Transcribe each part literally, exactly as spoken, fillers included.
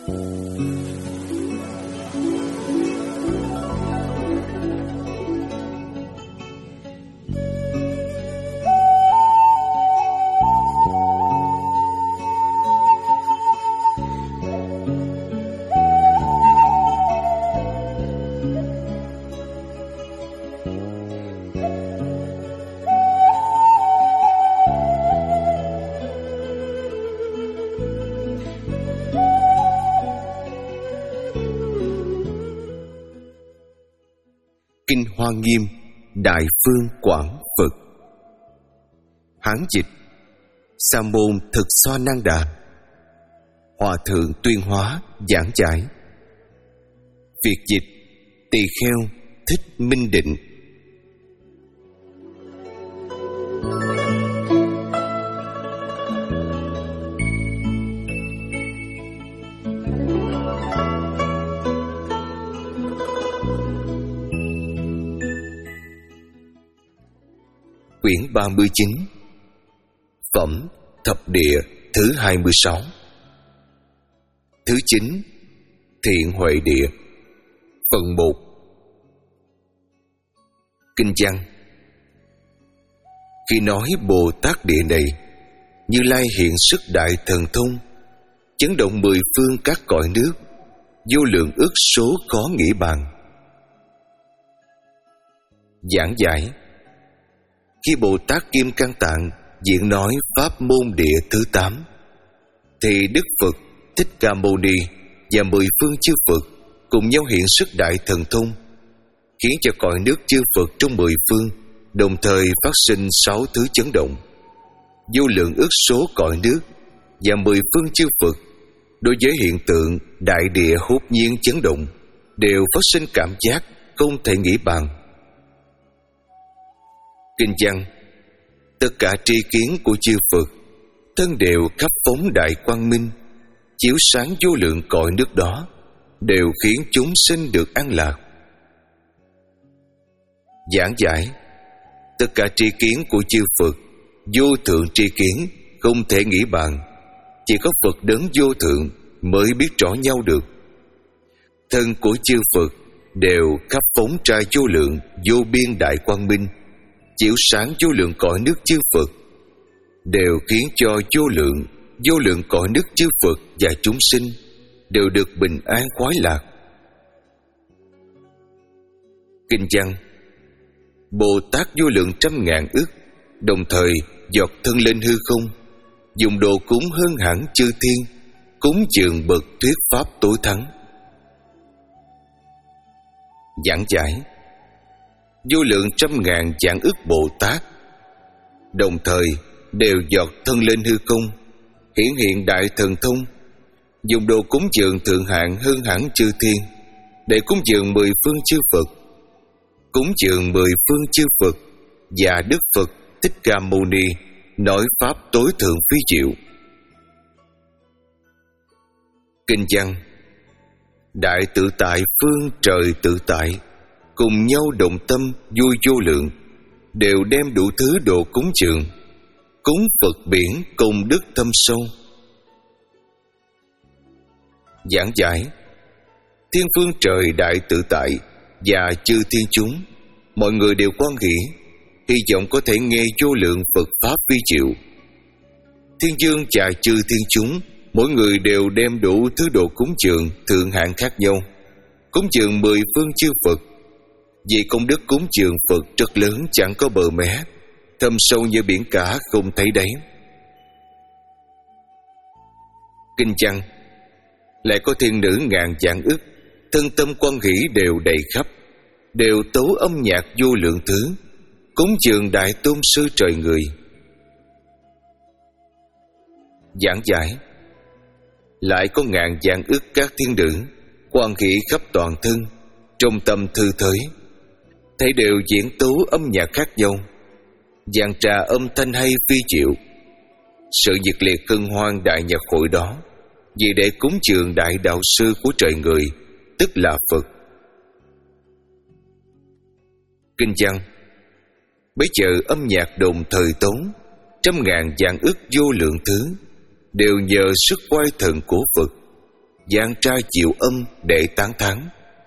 Kinh Hoa Nghiêm Đại Phương Quảng Phật. Hán dịch Sa môn Thực Xoa Năng Đà. Hòa thượng Tuyên Hóa giảng giải. Việt dịch Tỳ Kheo Thích Minh Định. Quyển ba mươi chín. Phẩm Thập Địa thứ hai mươi sáu. Thứ chín. Thiện Huệ Địa. Phần một. Kinh văn. Khi nói Bồ Tát Địa này, Như Lai hiện sức đại thần thông, chấn động mười phương các cõi nước, vô lượng ức số khó nghĩ bàn. Giảng giải. Khi Bồ Tát Kim Cang Tạng diễn nói Pháp môn địa thứ tám, thì Đức Phật Thích Ca Mâu Ni và mười phương chư Phật cùng nhau hiện sức đại thần thông, khiến cho cõi nước chư Phật trong mười phương đồng thời phát sinh sáu thứ chấn động. Vô lượng ức số cõi nước và mười phương chư Phật đối với hiện tượng đại địa hốt nhiên chấn động đều phát sinh cảm giác không thể nghĩ bàn. Kinh văn. Tất cả tri kiến của chư Phật thân đều khắp phóng đại quang minh, chiếu sáng vô lượng cõi nước đó, đều khiến chúng sinh được an lạc. Giảng giải. Tất cả tri kiến của chư Phật, vô thượng tri kiến, không thể nghĩ bàn. Chỉ có Phật đấng vô thượng mới biết rõ nhau được. Thân của chư Phật đều khắp phóng ra vô lượng vô biên đại quang minh, chiếu sáng vô lượng cõi nước chư Phật, đều khiến cho vô lượng vô lượng cõi nước chư Phật và chúng sinh đều được bình an khoái lạc. Kinh văn. Bồ Tát vô lượng trăm ngàn ức đồng thời giọt thân lên hư không, dùng đồ cúng hơn hẳn chư thiên, cúng dường bậc thuyết pháp tối thắng. Giảng giải. Vô lượng trăm ngàn vạn ức Bồ Tát đồng thời đều giọt thân lên hư không, hiển hiện đại thần thông, dùng đồ cúng dường thượng hạng hơn hẳn chư thiên, để cúng dường mười phương chư Phật, cúng dường mười phương chư Phật và Đức Phật Thích Ca Mâu Ni nói pháp tối thượng phi diệu. Kinh văn. Đại tự tại phương trời tự tại cùng nhau đồng tâm vui vô lượng, đều đem đủ thứ đồ cúng dường, cúng Phật biển công đức thâm sâu. Giảng giải. Thiên phương trời đại tự tại và chư thiên chúng, mọi người đều quan nghĩ, hy vọng có thể nghe vô lượng Phật pháp vi diệu. Thiên dương và chư thiên chúng, mỗi người đều đem đủ thứ đồ cúng dường thượng hạng khác nhau, cúng dường mười phương chư Phật. Vì công đức cúng dường Phật rất lớn, chẳng có bờ mé, thâm sâu như biển cả không thấy đáy. Kinh văn. Lại có thiên nữ ngàn vạn ức, thân tâm quan hỷ đều đầy khắp, đều tấu âm nhạc vô lượng thứ, cúng dường đại tôn sư trời người. Giảng giải. Lại có ngàn vạn ức các thiên nữ quan hỷ khắp toàn thân, trong tâm thư thới, thấy đều diễn tấu âm nhạc khác nhau, dàn trà âm thanh hay phi diệu. Sự nhiệt liệt hân hoan đại nhạc hội đó, vì để cúng dường đại đạo sư của trời người, tức là Phật. Kinh văn. Bấy giờ âm nhạc đồng thời tấu, trăm ngàn vạn ức vô lượng thứ, đều nhờ sức oai thần của Phật, giang tra diệu âm để tán thán.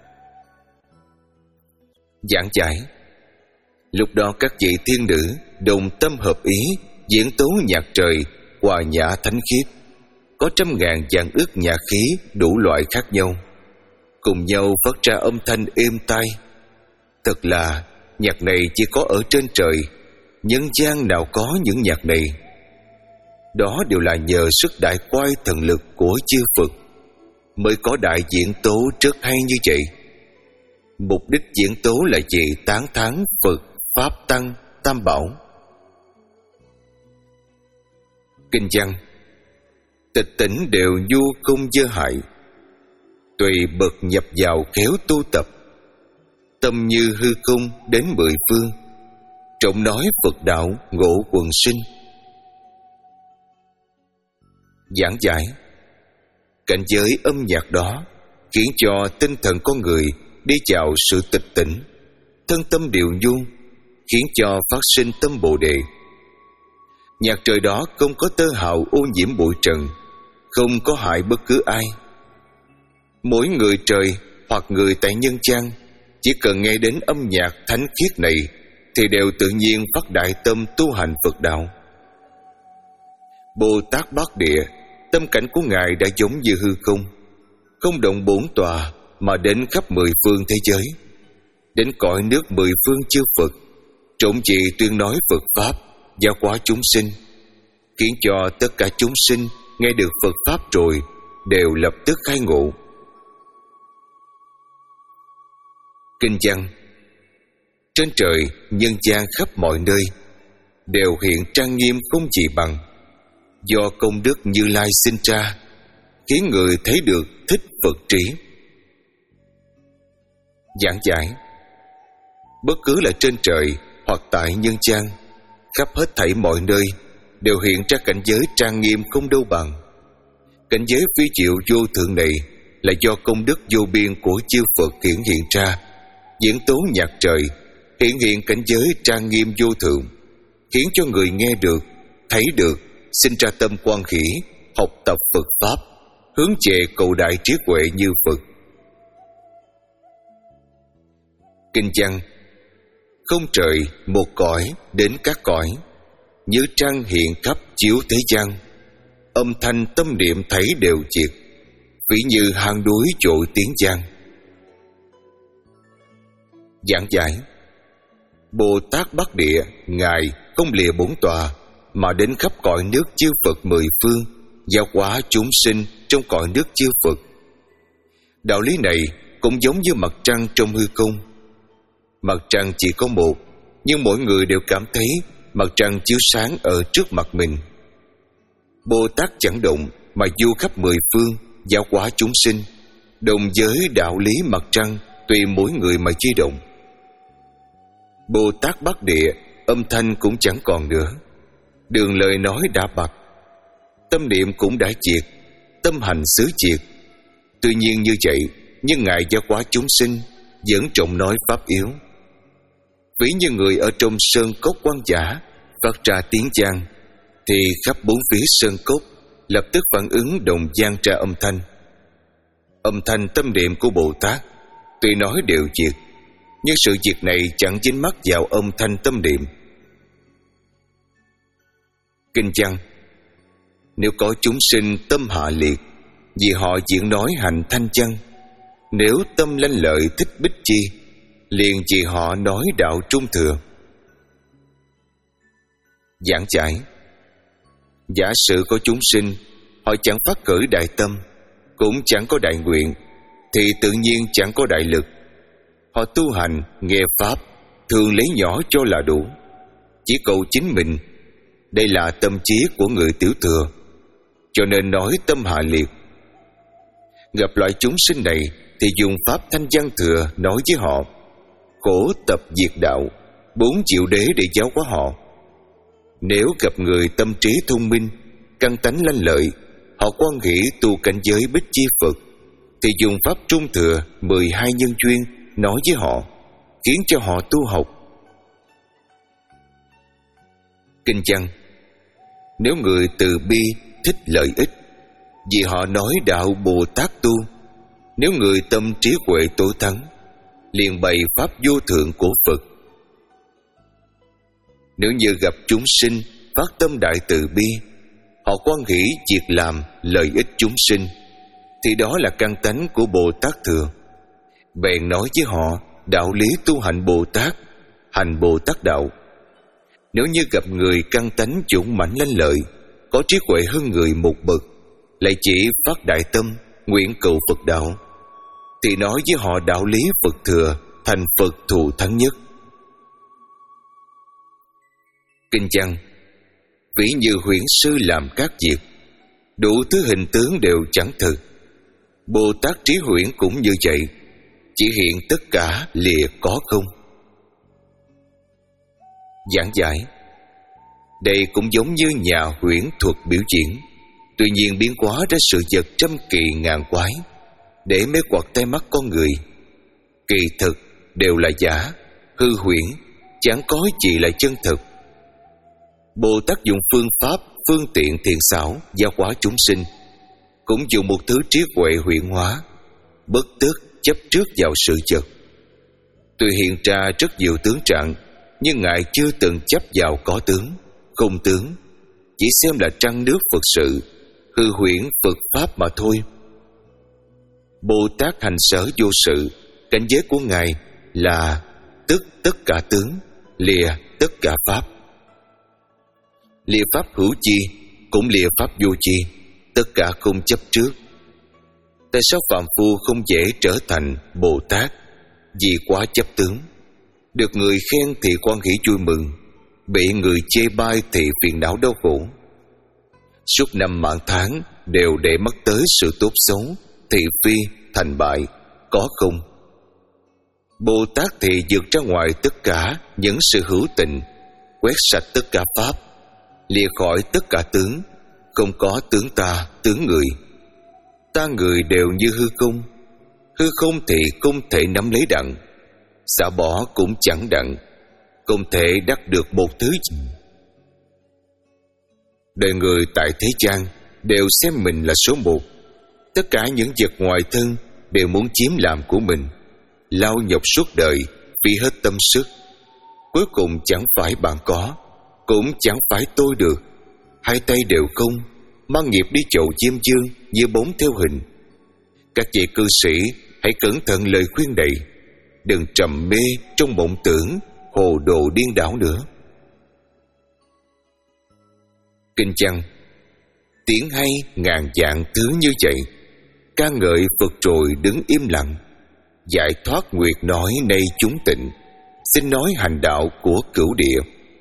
Giảng giải. Lúc đó các vị thiên nữ đồng tâm hợp ý diễn tấu nhạc trời hòa nhã thánh khiết, có trăm ngàn vạn ức nhạc khí đủ loại khác nhau, cùng nhau phát ra âm thanh êm tai. Thật là nhạc này chỉ có ở trên trời, nhân gian nào có những nhạc này. Đó đều là nhờ sức đại quay thần lực của chư Phật mới có đại diễn tố rất hay như vậy. Mục đích diễn tố là gì? Tán thán Phật, Pháp Tăng, Tam Bảo. Kinh văn. Tịch tỉnh đều du không dơ hại, tùy bậc nhập vào khéo tu tập, tâm như hư không đến mười phương, trọng nói Phật đạo ngộ quần sinh. Giảng giải. Cảnh giới âm nhạc đó khiến cho tinh thần con người đi vào sự tịch tỉnh, thân tâm điều nhu, khiến cho phát sinh tâm Bồ Đề. Nhạc trời đó không có tơ hào ô nhiễm bụi trần, không có hại bất cứ ai. Mỗi người trời hoặc người tại nhân gian chỉ cần nghe đến âm nhạc thánh khiết này thì đều tự nhiên phát đại tâm tu hành Phật đạo. Bồ Tát Bát Địa, tâm cảnh của Ngài đã giống như hư không, không động bốn tòa mà đến khắp mười phương thế giới, đến cõi nước mười phương chư Phật, trộn trị tuyên nói Phật Pháp, giáo hóa chúng sinh, khiến cho tất cả chúng sinh nghe được Phật Pháp rồi đều lập tức khai ngộ. Kinh văn. Trên trời, nhân gian khắp mọi nơi đều hiện trang nghiêm không gì bằng, do công đức Như Lai sinh ra, khiến người thấy được thích Phật trí. Giảng giải. Bất cứ là trên trời hoặc tại nhân gian, khắp hết thảy mọi nơi đều hiện ra cảnh giới trang nghiêm không đâu bằng. Cảnh giới phi diệu vô thượng này là do công đức vô biên của chư Phật hiển hiện ra, diễn tố nhạc trời, hiện hiện cảnh giới trang nghiêm vô thượng, khiến cho người nghe được, thấy được, sinh ra tâm quan hỷ, học tập Phật Pháp, hướng về cầu đại trí huệ như Phật. Kinh văn. Không trời một cõi đến các cõi, như trăng hiện khắp chiếu thế gian, âm thanh tâm niệm thấy đều diệt, ví như hang núi trội tiếng giang. Giảng giải. Bồ Tát Bát Địa, Ngài không lìa bốn tòa mà đến khắp cõi nước chư Phật mười phương, giáo hóa chúng sinh trong cõi nước chư Phật. Đạo lý này cũng giống như mặt trăng trong hư không. Mặt trăng chỉ có một, nhưng mỗi người đều cảm thấy mặt trăng chiếu sáng ở trước mặt mình. Bồ Tát chẳng động mà du khắp mười phương, giáo hóa chúng sinh, đồng giới đạo lý mặt trăng tùy mỗi người mà chi động. Bồ Tát Bát Địa, âm thanh cũng chẳng còn nữa, đường lời nói đã bạc, tâm niệm cũng đã diệt, tâm hành xứ diệt. Tuy nhiên như vậy, nhưng Ngài giáo hóa chúng sinh vẫn trọng nói pháp yếu. Ví như người ở trong sơn cốc quan dã phát ra tiếng vang, thì khắp bốn phía sơn cốc lập tức phản ứng đồng vang ra âm thanh. Âm thanh tâm niệm của Bồ Tát tuy nói đều diệt, nhưng sự diệt này chẳng dính mắc vào âm thanh tâm niệm. Kinh văn. Nếu có chúng sinh tâm hạ liệt, vì họ diễn nói hành thanh văn, nếu tâm lanh lợi thích bích chi, liền vì họ nói đạo trung thừa. Giảng giải. Giả sử có chúng sinh, họ chẳng phát khởi đại tâm, cũng chẳng có đại nguyện, thì tự nhiên chẳng có đại lực. Họ tu hành, nghe Pháp, thường lấy nhỏ cho là đủ, chỉ cầu chính mình. Đây là tâm trí của người tiểu thừa, cho nên nói tâm hạ liệt. Gặp loại chúng sinh này thì dùng Pháp thanh văn thừa nói với họ, khổ tập diệt đạo, bốn diệu đế để giáo hóa họ. Nếu gặp người tâm trí thông minh, căn tánh lanh lợi, họ quan hỷ tu cảnh giới bích chi Phật, thì dùng Pháp trung thừa mười hai nhân duyên nói với họ, khiến cho họ tu học. Kinh văn. Nếu người từ bi thích lợi ích, Vì họ nói đạo Bồ Tát tu, nếu người tâm trí huệ tối thắng, liền bày pháp vô thượng của Phật. Nếu như gặp chúng sinh phát tâm đại từ bi, họ quan hỷ việc làm lợi ích chúng sinh, thì đó là căn tánh của Bồ Tát Thừa. Bèn nói với họ đạo lý tu hành Bồ Tát, hành Bồ Tát đạo. Nếu như gặp người căn tánh dũng mãnh lanh lợi, có trí huệ hơn người một bậc, lại chỉ phát đại tâm nguyện cầu Phật đạo, thì nói với họ đạo lý Phật Thừa, thành Phật thù thắng nhất. Kinh văn: ví như huyễn sư làm các việc, đủ thứ hình tướng đều chẳng thực. Bồ Tát trí huyễn cũng như vậy, chỉ hiện tất cả lìa có không. Giảng giải: đây cũng giống như nhà huyễn thuật biểu diễn, tuy nhiên biến hóa ra sự vật trăm kỳ ngàn quái để mê hoặc tai mắt con người. Kỳ thực đều là giả, hư huyễn, chẳng có gì là chân thực. Bồ Tát dùng phương pháp, phương tiện thiện xảo giáo hóa chúng sinh, cũng dùng một thứ trí huệ huyễn hóa, bất tức chấp trước vào sự vật. Tuy hiện ra rất nhiều tướng trạng, nhưng Ngài chưa từng chấp vào có tướng, không tướng, chỉ xem là trăng nước Phật sự, hư huyễn Phật pháp mà thôi. Bồ Tát hành sở vô sự, cảnh giới của Ngài là tức tất cả tướng, lìa tất cả pháp. Lìa pháp hữu chi, cũng lìa pháp vô chi, tất cả không chấp trước. Tại sao phàm phu không dễ trở thành Bồ Tát? Vì quá chấp tướng. Được người khen thì quan hỷ vui mừng, bị người chê bai thì phiền não đau khổ. Suốt năm mạng tháng đều để mắt tới sự tốt xấu, thị phi, thành bại, có không. Bồ Tát thì vượt ra ngoài tất cả những sự hữu tình, quét sạch tất cả pháp, lìa khỏi tất cả tướng, không có tướng ta, tướng người. Ta người đều như hư không, hư không thì không thể nắm lấy đặng, xả bỏ cũng chẳng đặng, không thể đắc được một thứ gì. Đời người tại thế gian đều xem mình là số một, tất cả những vật ngoài thân đều muốn chiếm làm của mình, lao nhọc suốt đời, phí hết tâm sức. Cuối cùng chẳng phải bạn có, cũng chẳng phải tôi được, hai tay đều không, mang nghiệp đi chầu diêm dương như bóng theo hình. Các vị cư sĩ hãy cẩn thận lời khuyên này, đừng trầm mê trong mộng tưởng hồ đồ điên đảo nữa. Kinh văn: tiếng hay ngàn vạn thứ như vậy, ca ngợi Phật rồi đứng im lặng. Giải thoát nguyệt nói nay chúng tịnh, xin nói hành đạo của cửu địa.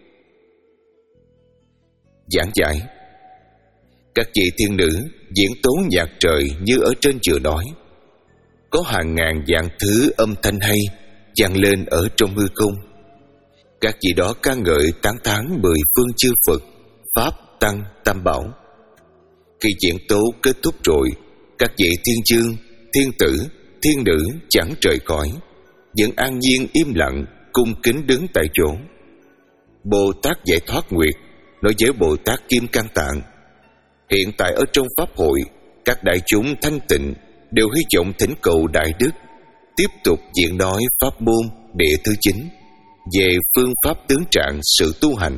Giảng giải: các vị thiên nữ diễn tấu nhạc trời như ở trên vừa nói, có hàng ngàn vạn thứ âm thanh hay vang lên ở trong hư không. Các vị đó ca ngợi tán thán mười phương chư Phật, Pháp, Tăng, Tam Bảo. Khi diễn tấu kết thúc rồi, các vị thiên dương, thiên tử, thiên nữ chẳng rời khỏi, vẫn an nhiên im lặng, cung kính đứng tại chỗ. Bồ Tát Giải Thoát Nguyệt nói với Bồ Tát Kim Cang Tạng: hiện tại ở trong pháp hội, các đại chúng thanh tịnh đều hy vọng thỉnh cầu đại đức tiếp tục diễn nói pháp môn địa thứ chín về phương pháp tướng trạng sự tu hành.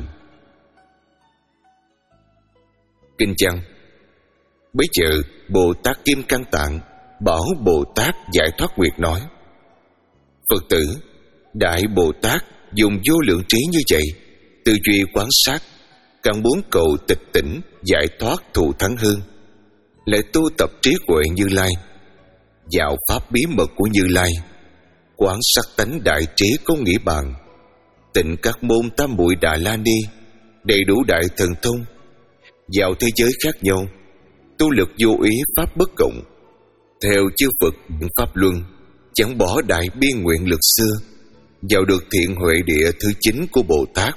Kinh văn: bấy giờ Bồ Tát Kim Cang Tạng bảo Bồ Tát Giải Thoát Nguyệt nói: Phật tử, Đại Bồ Tát dùng vô lượng trí như vậy, tư duy quán sát, càng muốn cầu tịch tỉnh giải thoát thù thắng hơn, lại tu tập trí huệ Như Lai, vào pháp bí mật của Như Lai, quán sát tánh đại trí không nghĩ bàn, tịnh các môn tam muội Đà La Ni, đầy đủ đại thần thông, vào thế giới khác nhau, tu lực vô ý pháp bất cộng, theo chư Phật pháp luân, chẳng bỏ đại biên nguyện lực xưa, vào được thiện huệ địa thứ chín của Bồ Tát.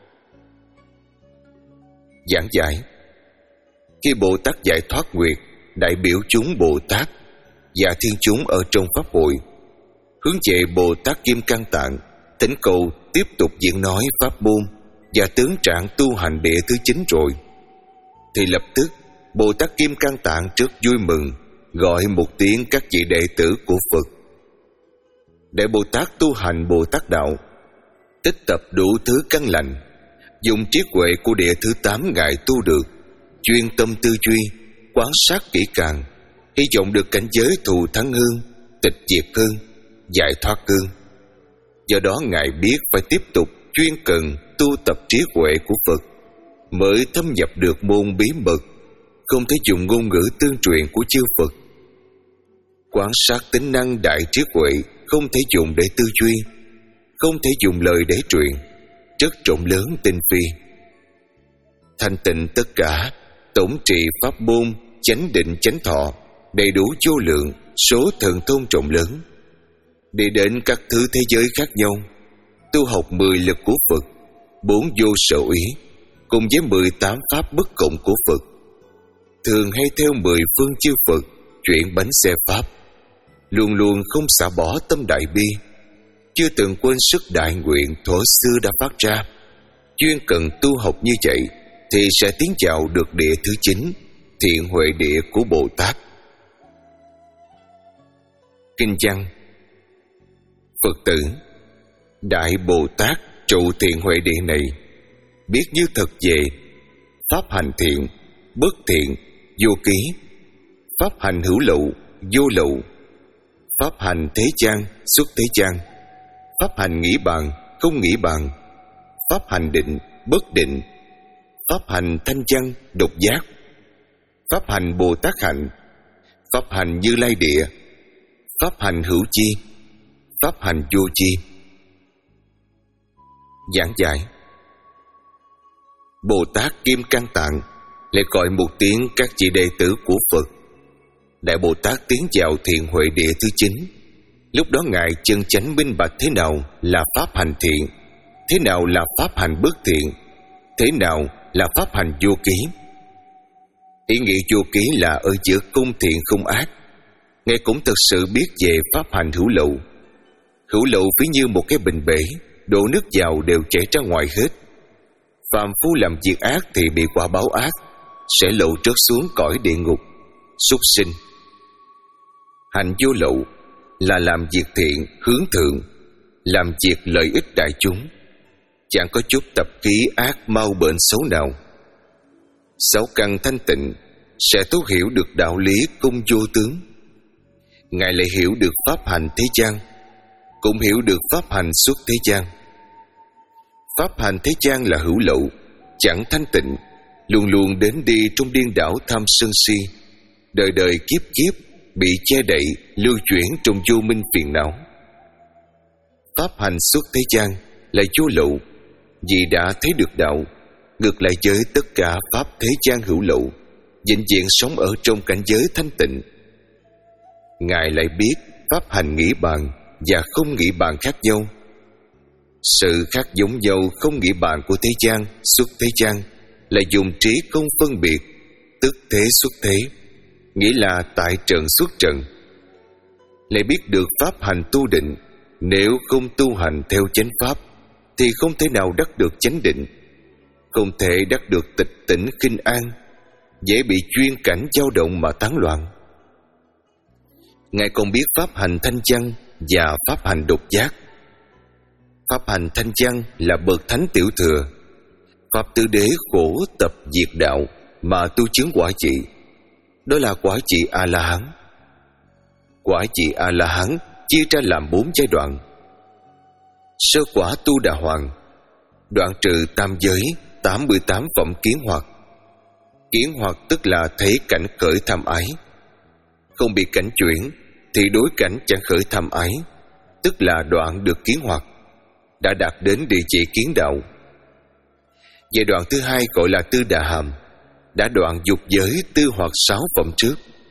Giảng giải: khi Bồ Tát Giải Thoát Nguyệt đại biểu chúng Bồ Tát và thiên chúng ở trong pháp hội, hướng về Bồ Tát Kim Cang Tạng thỉnh cầu tiếp tục diễn nói pháp môn và tướng trạng tu hành địa thứ chín rồi, thì lập tức Bồ Tát Kim Cang Tạng rất vui mừng, gọi một tiếng các vị đệ tử của Phật. Đại Bồ Tát tu hành Bồ Tát đạo, tích tập đủ thứ căn lành, dùng trí huệ của địa thứ tám Ngài tu được, chuyên tâm tư duy, quan sát kỹ càng, hy vọng được cảnh giới thù thắng hương, tịch diệt hương, giải thoát hương. Do đó Ngài biết phải tiếp tục chuyên cần tu tập trí huệ của Phật, mới thâm nhập được môn bí mật, không thể dùng ngôn ngữ tương truyền của chư Phật. Quan sát tính năng đại trí huệ không thể dùng để tư duy, không thể dùng lời để truyền, rất rộng lớn tinh phi. Thanh tịnh tất cả, tổng trị pháp môn, chánh định chánh thọ, đầy đủ vô lượng, số thần thông rộng lớn. Đi đến các thứ thế giới khác nhau, tu học mười lực của Phật, bốn vô sở ý, cùng với mười tám pháp bất cộng của Phật. Thường hay theo mười phương chư Phật chuyển bánh xe pháp, luôn luôn không xả bỏ tâm đại bi, chưa từng quên sức đại nguyện thuở xưa đã phát ra. Chuyên cần tu học như vậy thì sẽ tiến vào được địa thứ chín, thiện huệ địa của Bồ Tát. Kinh văn: Phật tử, Đại Bồ Tát trụ thiện huệ địa này, biết như thật về pháp hành thiện, bất thiện, vô ký, pháp hành hữu lậu, vô lậu, pháp hành thế gian, xuất thế gian, pháp hành nghĩ bàn, không nghĩ bàn, pháp hành định, bất định, pháp hành thanh văn, độc giác, pháp hành Bồ Tát hạnh, pháp hành Như Lai địa, pháp hành hữu chi, pháp hành vô chi. Giảng giải: Bồ Tát Kim Cang Tạng lại gọi một tiếng các vị đệ tử của Phật. Đại Bồ Tát tiến vào thiện huệ địa thứ chín. Lúc đó Ngài chân chánh minh bạch thế nào là pháp hành thiện, thế nào là pháp hành bất thiện, thế nào là pháp hành vô ký. Ý nghĩa vô ký là ở giữa công thiện không ác. Ngài cũng thực sự biết về pháp hành hữu lậu. Hữu lậu ví như một cái bình bể, đổ nước vào đều chảy ra ngoài hết. Phàm phu làm việc ác thì bị quả báo ác, sẽ lậu rớt xuống cõi địa ngục, súc sinh. Hành vô lậu là làm việc thiện, hướng thượng, làm việc lợi ích đại chúng, chẳng có chút tập khí ác mau bệnh xấu nào. Sáu căn thanh tịnh sẽ thấu hiểu được đạo lý công vô tướng. Ngài lại hiểu được pháp hành thế gian, cũng hiểu được pháp hành xuất thế gian. Pháp hành thế gian là hữu lậu, chẳng thanh tịnh, luôn luôn đến đi trong điên đảo tham sân si, đời đời kiếp kiếp bị che đậy, lưu chuyển trong vô minh phiền não. Pháp hành xuất thế gian là vô lậu, vì đã thấy được đạo, ngược lại với tất cả pháp thế gian hữu lậu, vĩnh viễn sống ở trong cảnh giới thanh tịnh. Ngài lại biết pháp hành nghĩ bàn và không nghĩ bàn khác nhau. Sự khác giống nhau không nghĩ bàn của thế gian, xuất thế gian là dùng trí không phân biệt, tức thế xuất thế, nghĩa là tại trần xuất trần. Lại biết được pháp hành tu định, nếu không tu hành theo chánh pháp thì không thể nào đắc được chánh định, không thể đắc được tịch tỉnh khinh an, dễ bị chuyên cảnh dao động mà tán loạn. Ngài còn biết pháp hành thanh văn và pháp hành độc giác. Pháp hành thanh văn là bậc thánh tiểu thừa, pháp tứ đế khổ tập diệt đạo mà tu chứng quả vị, đó là quả vị A La Hán. Quả vị A La Hán chia ra làm bốn giai đoạn. Sơ quả tu đà hoàng, đoạn trừ tam giới, tám mươi tám phẩm kiến hoặc. Kiến hoặc tức là thấy cảnh khởi tham ái, không bị cảnh chuyển thì đối cảnh chẳng khởi tham ái, tức là đoạn được kiến hoặc, đã đạt đến địa chỉ kiến đạo. Giai đoạn thứ hai gọi là tư đà hàm, đã đoạn dục giới tư hoặc sáu phẩm trước.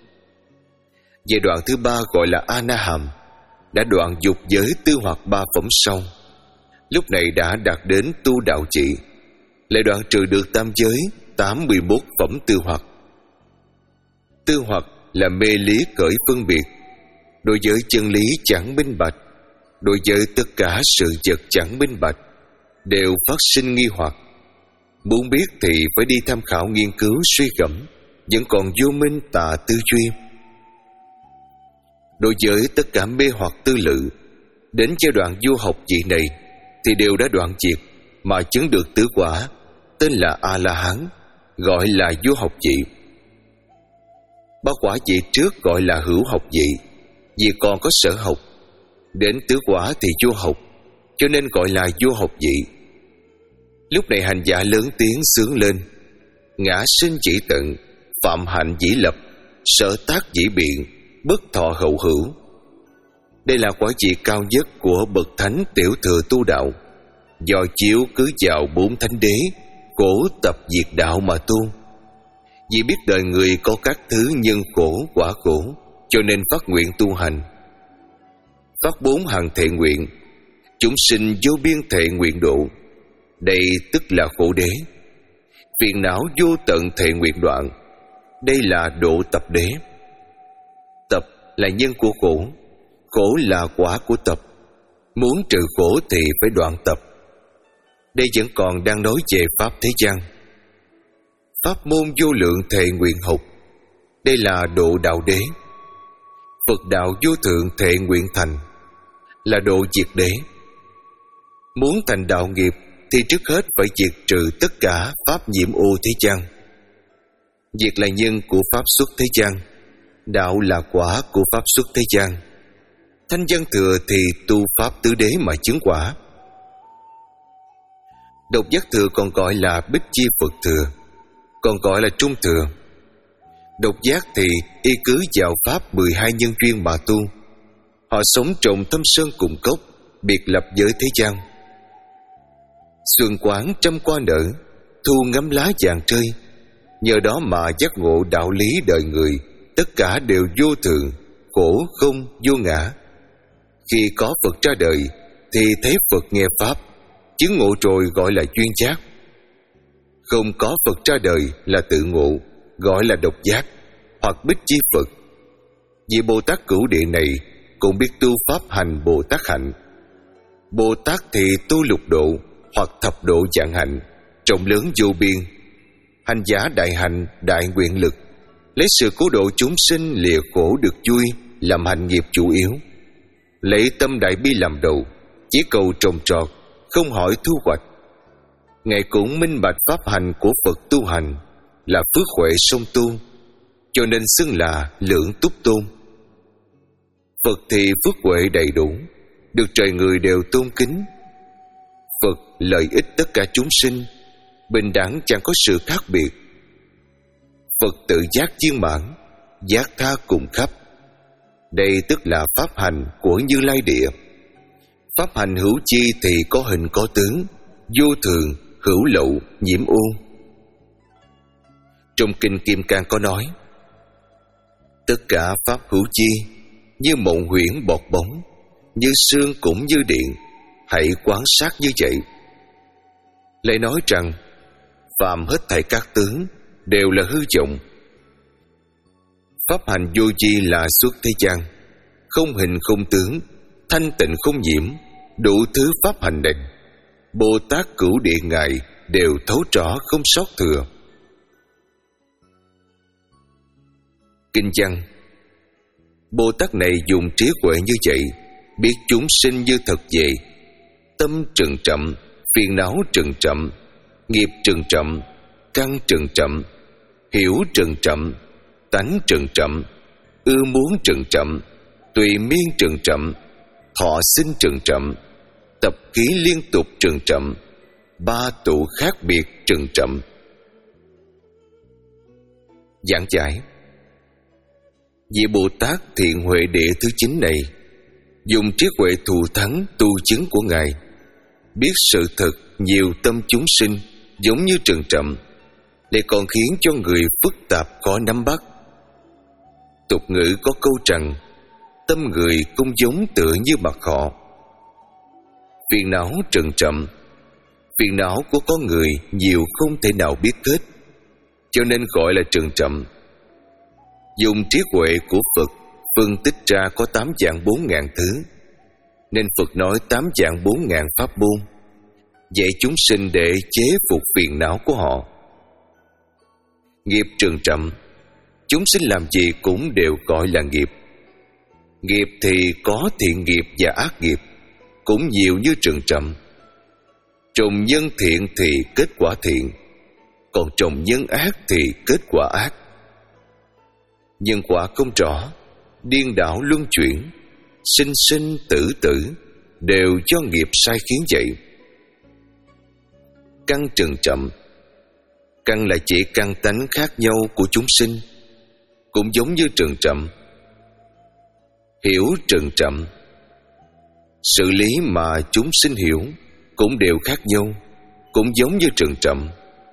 Giai đoạn thứ ba gọi là a na hàm, đã đoạn dục giới tư hoặc ba phẩm sau. Lúc này đã đạt đến tu đạo trị, lại đoạn trừ được tam giới tám mươi mốt phẩm tư hoặc. Tư hoặc là mê lý cởi phân biệt, đối với chân lý chẳng minh bạch, đối với tất cả sự vật chẳng minh bạch, đều phát sinh nghi hoặc. Muốn biết thì phải đi tham khảo nghiên cứu suy gẫm, vẫn còn vô minh tà tư duy. Đối với tất cả mê hoặc tư lự, đến giai đoạn vô học vị này thì đều đã đoạn diệt mà chứng được tứ quả, tên là A-la-hán, gọi là vô học vị. Ba quả vị trước gọi là hữu học vị, vì còn có sở học. Đến tứ quả thì vô học, cho nên gọi là vô học vị. Lúc này hành giả lớn tiếng sướng lên: ngã sinh dĩ tận, phạm hạnh dĩ lập, sở tác dĩ biện, bất thọ hậu hữu. Đây là quả vị cao nhất của bậc thánh tiểu thừa tu đạo, do chiếu cứ vào bốn thánh đế, khổ tập diệt đạo mà tu. Vì biết đời người có các thứ nhân khổ quả khổ, cho nên phát nguyện tu hành. Phát bốn hằng thệ nguyện, chúng sinh vô biên thệ nguyện độ. Đây tức là khổ đế. Phiền não vô tận thệ nguyện đoạn, đây là độ tập đế. Tập là nhân của khổ, khổ là quả của tập. Muốn trừ khổ thì phải đoạn tập. Đây vẫn còn đang nói về pháp thế gian. Pháp môn vô lượng thệ nguyện học, đây là độ đạo đế. Phật đạo vô thượng thệ nguyện thành, là độ diệt đế. Muốn thành đạo nghiệp thì trước hết phải diệt trừ tất cả pháp nhiễm ô thế gian. Diệt là nhân của pháp xuất thế gian, đạo là quả của pháp xuất thế gian. Thanh văn thừa thì tu pháp tứ đế mà chứng quả. Độc giác thừa còn gọi là bích chi Phật thừa, còn gọi là trung thừa. Độc giác thì y cứ vào pháp mười hai nhân duyên mà tu. Họ sống trong thâm sơn cùng cốc, biệt lập với thế gian. Xuân quán trăm hoa nở, thu ngắm lá vàng rơi. Nhờ đó mà giác ngộ đạo lý đời người, tất cả đều vô thường, khổ không vô ngã. Khi có Phật ra đời thì thấy Phật nghe pháp, chứng ngộ rồi gọi là duyên giác. Không có Phật ra đời là tự ngộ, gọi là độc giác hoặc bích chi Phật. Vị Bồ Tát Cửu Địa này cũng biết tu pháp hành Bồ Tát hạnh. Bồ Tát thì tu lục độ hoặc thập độ dạng hạnh, rộng lớn vô biên. Hành giả đại hạnh đại nguyện lực, lấy sự cứu độ chúng sinh lìa khổ được vui làm hành nghiệp chủ yếu. Lấy tâm đại bi làm đầu, chỉ cầu trồng trọt, không hỏi thu hoạch. Ngài cũng minh bạch pháp hành của Phật tu hành là phước huệ song tu, cho nên xưng là lượng túc tôn. Phật thì phước huệ đầy đủ, được trời người đều tôn kính. Phật lợi ích tất cả chúng sinh, bình đẳng chẳng có sự khác biệt. Phật tự giác viên mãn, giác tha cùng khắp. Đây tức là pháp hành của Như Lai Địa. Pháp hành hữu chi thì có hình có tướng, vô thường, hữu lậu, nhiễm ô. Trong Kinh Kim Cang có nói: tất cả pháp hữu chi, như mộng huyễn bọt bóng, như sương cũng như điện, hãy quán sát như vậy. Lại nói rằng phàm hết thảy các tướng đều là hư vọng. Pháp hành vô chi là xuất thế gian, không hình không tướng, thanh tịnh không nhiễm, đủ thứ pháp hành này Bồ Tát Cửu Địa Ngài đều thấu rõ không sót thừa. Kinh văn: Bồ Tát này dùng trí huệ như vậy, biết chúng sinh như thật vậy. Tâm trừng trậm, phiền não trừng trậm, nghiệp trừng trậm, căn trừng trậm, hiểu trừng trậm, tánh trừng trậm, ưa muốn trừng trậm, tùy miên trừng trậm, thọ sinh trừng trậm, tập khí liên tục trừng trậm, ba tụ khác biệt trừng trậm. Giảng giải: vị Bồ Tát Thiện Huệ Địa thứ chín này dùng trí huệ thù thắng tu chứng của Ngài, biết sự thật nhiều tâm chúng sinh giống như trừng trậm, lại còn khiến cho người phức tạp khó nắm bắt. Tục ngữ có câu rằng tâm người cũng giống tựa như mặt họ. Phiền não trừng trậm, phiền não của con người nhiều không thể nào biết hết, cho nên gọi là trừng trậm. Dùng trí huệ của Phật phân tích ra có tám vạn bốn ngàn thứ, nên Phật nói tám vạn bốn ngàn pháp môn, dạy chúng sinh để chế phục phiền não của họ. Nghiệp trừng trậm chúng sinh làm gì cũng đều gọi là nghiệp. Nghiệp thì có thiện nghiệp và ác nghiệp, cũng nhiều như rừng rậm. Trồng nhân thiện thì kết quả thiện, còn trồng nhân ác thì kết quả ác. Nhân quả không rõ, điên đảo luân chuyển, sinh sinh tử tử, đều do nghiệp sai khiến vậy. Căn trừng trầm. Căn là chỉ căn tánh khác nhau của chúng sinh, cũng giống như rừng rậm. Hiểu rừng rậm, sự lý mà chúng sinh hiểu cũng đều khác nhau, cũng giống như rừng rậm.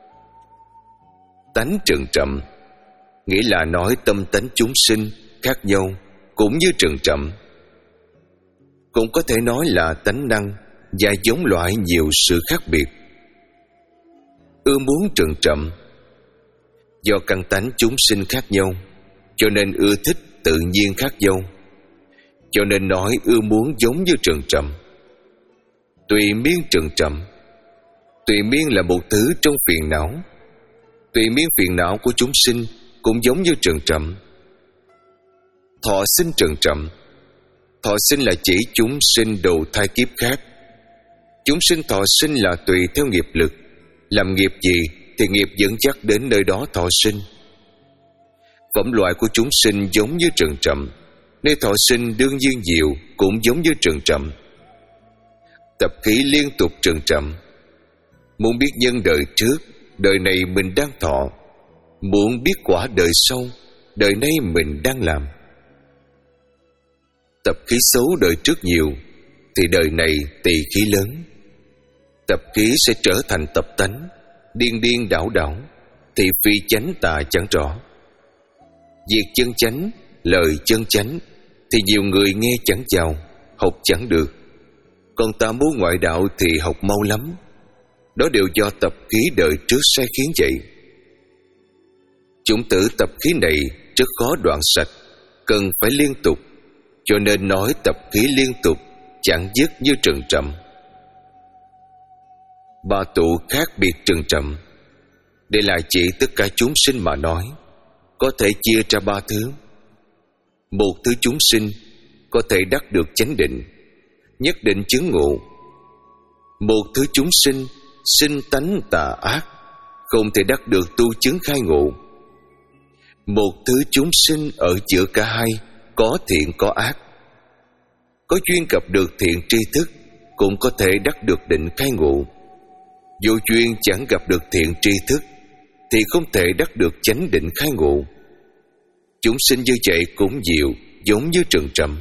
Tánh rừng rậm nghĩa là nói tâm tánh chúng sinh khác nhau, cũng như rừng rậm. Cũng có thể nói là tánh năng và giống loại nhiều sự khác biệt. Ưa muốn rừng rậm, do căn tánh chúng sinh khác nhau, cho nên ưa thích tự nhiên khác nhau, cho nên nói ưa muốn giống như rừng rậm. Tùy miên rừng rậm. Tùy miên là một thứ trong phiền não. Tùy miên phiền não của chúng sinh cũng giống như rừng rậm. Thọ sinh rừng rậm. Thọ sinh là chỉ chúng sinh đầu thai kiếp khác. Chúng sinh thọ sinh là tùy theo nghiệp lực, làm nghiệp gì thì nghiệp dẫn dắt đến nơi đó thọ sinh. Phẩm loại của chúng sinh giống như rừng rậm, nơi thọ sinh đương nhiên nhiều, cũng giống như rừng rậm. Tập khí liên tục rừng rậm. Muốn biết nhân đời trước, đời này mình đang thọ. Muốn biết quả đời sau, đời nay mình đang làm. Tập khí xấu đời trước nhiều, thì đời này tỳ khí lớn. Tập khí sẽ trở thành tập tánh, điên điên đảo đảo, thì phi chánh tà chẳng rõ. Việc chân chánh, lời chân chánh, thì nhiều người nghe chẳng vào, học chẳng được. Còn tà môn ngoại đạo thì học mau lắm. Đó đều do tập khí đời trước sai khiến vậy. Chủng tử tập khí này rất khó đoạn sạch, cần phải liên tục, cho nên nói tập khí liên tục, chẳng dứt như rừng rậm. Ba tụ khác biệt rừng rậm. Đây là chỉ tất cả chúng sinh mà nói, có thể chia ra ba thứ. Một thứ chúng sinh có thể đắc được chánh định, nhất định chứng ngộ. Một thứ chúng sinh sinh tánh tà ác, không thể đắc được tu chứng khai ngộ. Một thứ chúng sinh ở giữa cả hai, có thiện có ác. Có duyên gặp được thiện tri thức, cũng có thể đắc được định khai ngộ. Vô duyên chẳng gặp được thiện tri thức, thì không thể đắc được chánh định khai ngộ. Chúng sinh như vậy cũng nhiều, giống như rừng rậm.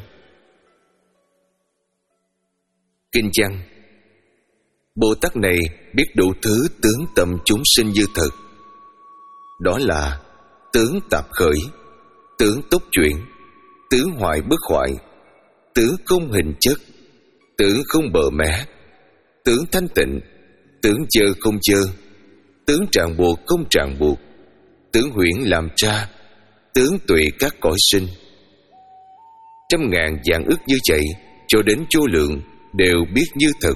Kinh văn. Bồ Tát này biết đủ thứ tướng tâm chúng sinh như thật. Đó là tướng tạp khởi, tướng tốc chuyển, tướng hoại bất hoại, tướng không hình chất, tướng không bờ mé, tướng thanh tịnh, tướng chơ không chơ, tướng ràng buộc không ràng buộc, tướng huyễn làm tra, tướng tùy các cõi sinh. Trăm ngàn vạn ức như vậy, cho đến vô lượng, đều biết như thật.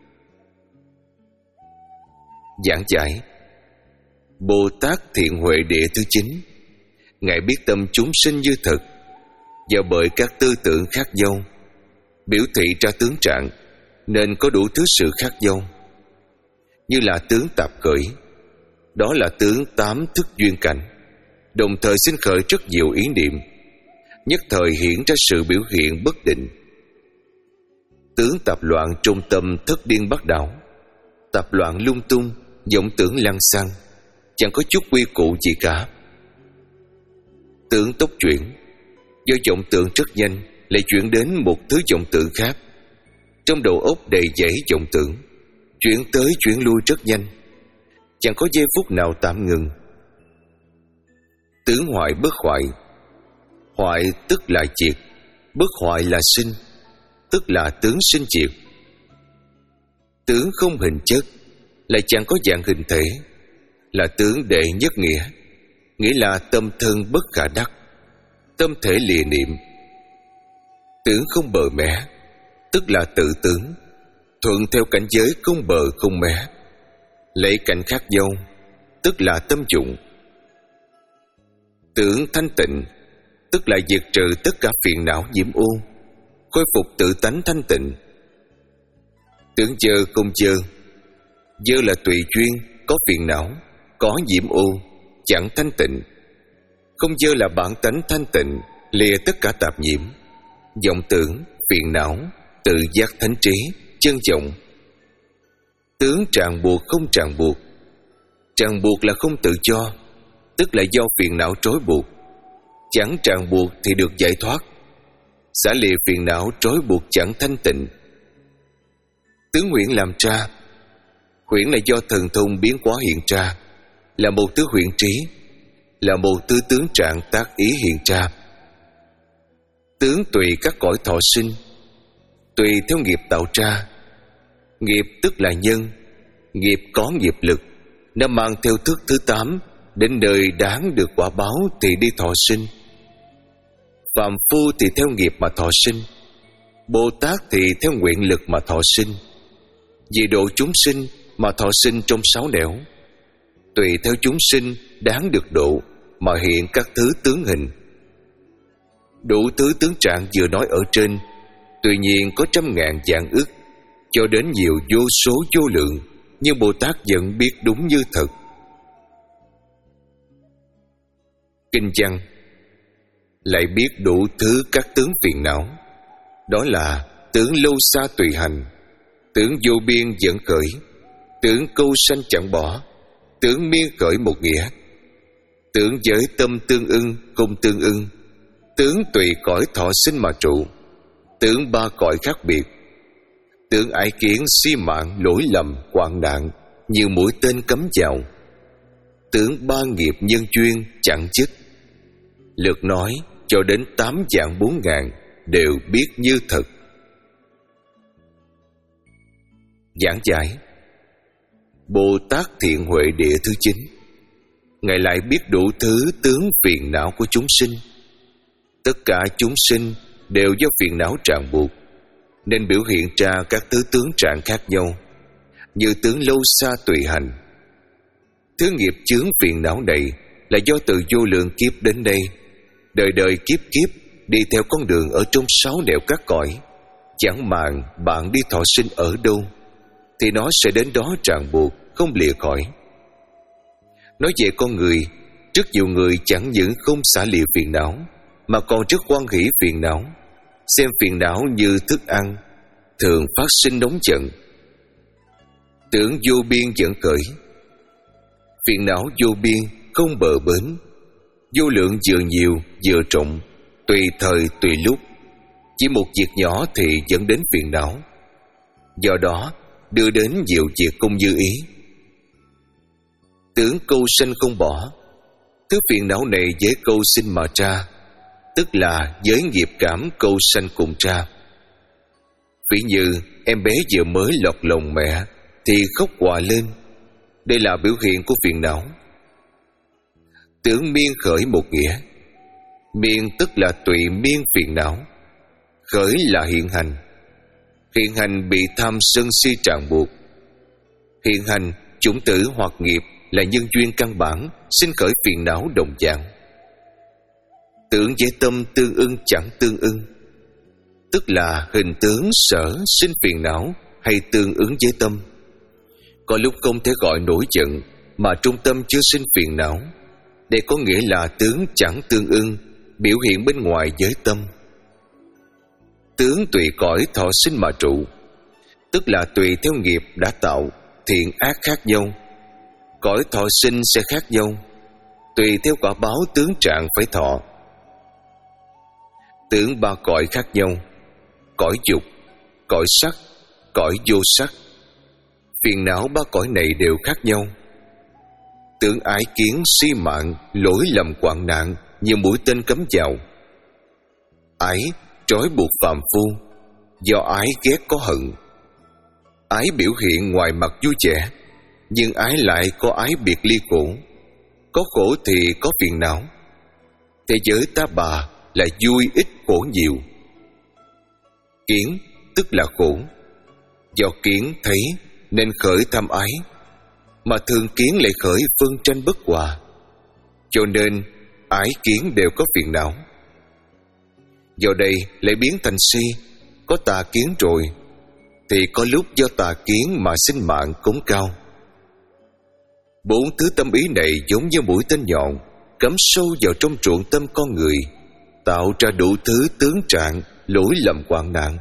Giảng giải. Bồ Tát Thiện Huệ Địa thứ chín, Ngài biết tâm chúng sinh như thật, do bởi các tư tưởng khác nhau, biểu thị ra tướng trạng, nên có đủ thứ sự khác nhau. Như là tướng tạp khởi, đó là tướng tám thức duyên cảnh, đồng thời sinh khởi rất nhiều ý niệm, nhất thời hiện ra sự biểu hiện bất định. Tướng tạp loạn trung tâm thất điên bắt đảo, tạp loạn lung tung, vọng tưởng lăng xăng, chẳng có chút quy cụ gì cả. Tướng tốc chuyển, do vọng tưởng rất nhanh lại chuyển đến một thứ vọng tưởng khác. Trong đầu óc đầy dẫy vọng tưởng, chuyển tới chuyển lui rất nhanh, chẳng có giây phút nào tạm ngừng. Tướng hoại bất hoại. Hoại tức là diệt, bất hoại là sinh, tức là tướng sinh diệt. Tướng không hình chất, lại chẳng có dạng hình thể, là tướng đệ nhất nghĩa, nghĩa là tâm thân bất khả đắc, tâm thể lìa niệm. Tướng không bờ mé, tức là tự tướng, thuận theo cảnh giới không bờ không mé, lấy cảnh khác nhau, tức là tâm dụng. Tưởng thanh tịnh tức là diệt trừ tất cả phiền não nhiễm ô, khôi phục tự tánh thanh tịnh. Tưởng dơ không dơ. Dơ là tùy duyên, có phiền não, có nhiễm ô, chẳng thanh tịnh. Không dơ là bản tánh thanh tịnh, lìa tất cả tạp nhiễm, vọng tưởng, phiền não, tự giác thánh trí, chân vọng. Tướng ràng buộc không ràng buộc. Ràng buộc là không tự do, tức là do phiền não trói buộc. Chẳng ràng buộc thì được giải thoát. Xả lìa phiền não trói buộc chẳng thanh tịnh. Tướng huyễn làm ra. Huyễn là do thần thông biến hóa hiện ra, là một thứ huyễn trí, là một thứ tướng trạng tác ý hiện ra. Tướng tùy các cõi thọ sinh, tùy theo nghiệp tạo ra. Nghiệp tức là nhân. Nghiệp có nghiệp lực, nó mang theo thức thứ tám, đến nơi đáng được quả báo thì đi thọ sinh. Phàm phu thì theo nghiệp mà thọ sinh, Bồ Tát thì theo nguyện lực mà thọ sinh. Vì độ chúng sinh mà thọ sinh trong sáu nẻo. Tùy theo chúng sinh đáng được độ mà hiện các thứ tướng hình. Đủ thứ tướng trạng vừa nói ở trên, tuy nhiên có trăm ngàn vạn ức, cho đến nhiều vô số vô lượng, nhưng Bồ Tát vẫn biết đúng như thật. Kinh văn lại biết đủ thứ các tướng phiền não. Đó là tướng lâu xa tùy hành, tướng vô biên dẫn khởi, tướng câu sanh chẳng bỏ, tướng miên khởi một nghĩa, tướng giới tâm tương ưng không tương ưng, tướng tùy cõi thọ sinh mà trụ, tướng ba cõi khác biệt, tướng ái kiến si mạng lỗi lầm hoạn nạn như mũi tên cắm vào, tướng ba nghiệp nhân duyên chẳng dứt. Lượt nói cho đến tám vạn bốn ngàn đều biết như thật. Giảng giải Bồ Tát Thiện Huệ Địa thứ chín, Ngài lại biết đủ thứ tướng phiền não của chúng sinh. Tất cả chúng sinh đều do phiền não ràng buộc, nên biểu hiện ra các thứ tướng trạng khác nhau, như tướng lâu xa tùy hành. Thứ nghiệp chướng phiền não này là do từ vô lượng kiếp đến đây, đời đời kiếp kiếp đi theo con đường ở trong sáu nẻo các cõi, chẳng màng bạn đi thọ sinh ở đâu, thì nó sẽ đến đó ràng buộc không lìa khỏi. Nói về con người, rất nhiều người chẳng những không xả lìa phiền não, mà còn rất hoan hỷ phiền não, xem phiền não như thức ăn, thường phát sinh nóng giận. Tưởng vô biên dẫn khởi. Phiền não vô biên, không bờ bến, vô lượng vừa nhiều vừa rộng, tùy thời tùy lúc. Chỉ một việc nhỏ thì dẫn đến phiền não, do đó đưa đến nhiều việc không như ý. Tướng câu sanh không bỏ. Thứ phiền não này với câu sinh mà ra, tức là với nghiệp cảm câu sanh cùng ra. Ví như em bé vừa mới lọt lòng mẹ thì khóc òa lên, đây là biểu hiện của phiền não. Tướng miên khởi một nghĩa. Miên tức là tùy miên phiền não, khởi là hiện hành. Hiện hành bị tham sân si ràng buộc. Hiện hành, chủng tử hoặc nghiệp là nhân duyên căn bản sinh khởi phiền não đồng dạng. Tưởng với tâm tương ưng chẳng tương ưng, tức là hình tướng sở sinh phiền não hay tương ứng với tâm. Có lúc không thể gọi nổi giận mà trung tâm chưa sinh phiền não, đây có nghĩa là tướng chẳng tương ưng, biểu hiện bên ngoài với tâm. Tướng tùy cõi thọ sinh mà trụ, tức là tùy theo nghiệp đã tạo, thiện ác khác nhau, cõi thọ sinh sẽ khác nhau, tùy theo quả báo tướng trạng phải thọ. Tướng ba cõi khác nhau, cõi dục, cõi sắc, cõi vô sắc. Phiền não ba cõi này đều khác nhau. Tướng ái kiến si mạng lỗi lầm hoạn nạn như mũi tên cắm vào. Ái trói buộc phàm phu, do ái ghét có hận. Ái biểu hiện ngoài mặt vui vẻ, nhưng ái lại có ái biệt ly khổ. Có khổ thì có phiền não. Thế giới ta bà là vui ít khổ nhiều. Kiến tức là khổ, do kiến thấy nên khởi tham ái, mà thường kiến lại khởi phân tranh bất hòa. Cho nên ái kiến đều có phiền não. Giờ đây lại biến thành si, có tà kiến rồi, thì có lúc do tà kiến mà sinh mạng cũng cao. Bốn thứ tâm ý này giống như mũi tên nhọn cắm sâu vào trong ruộng tâm con người, tạo ra đủ thứ tướng trạng lỗi lầm hoạn nạn.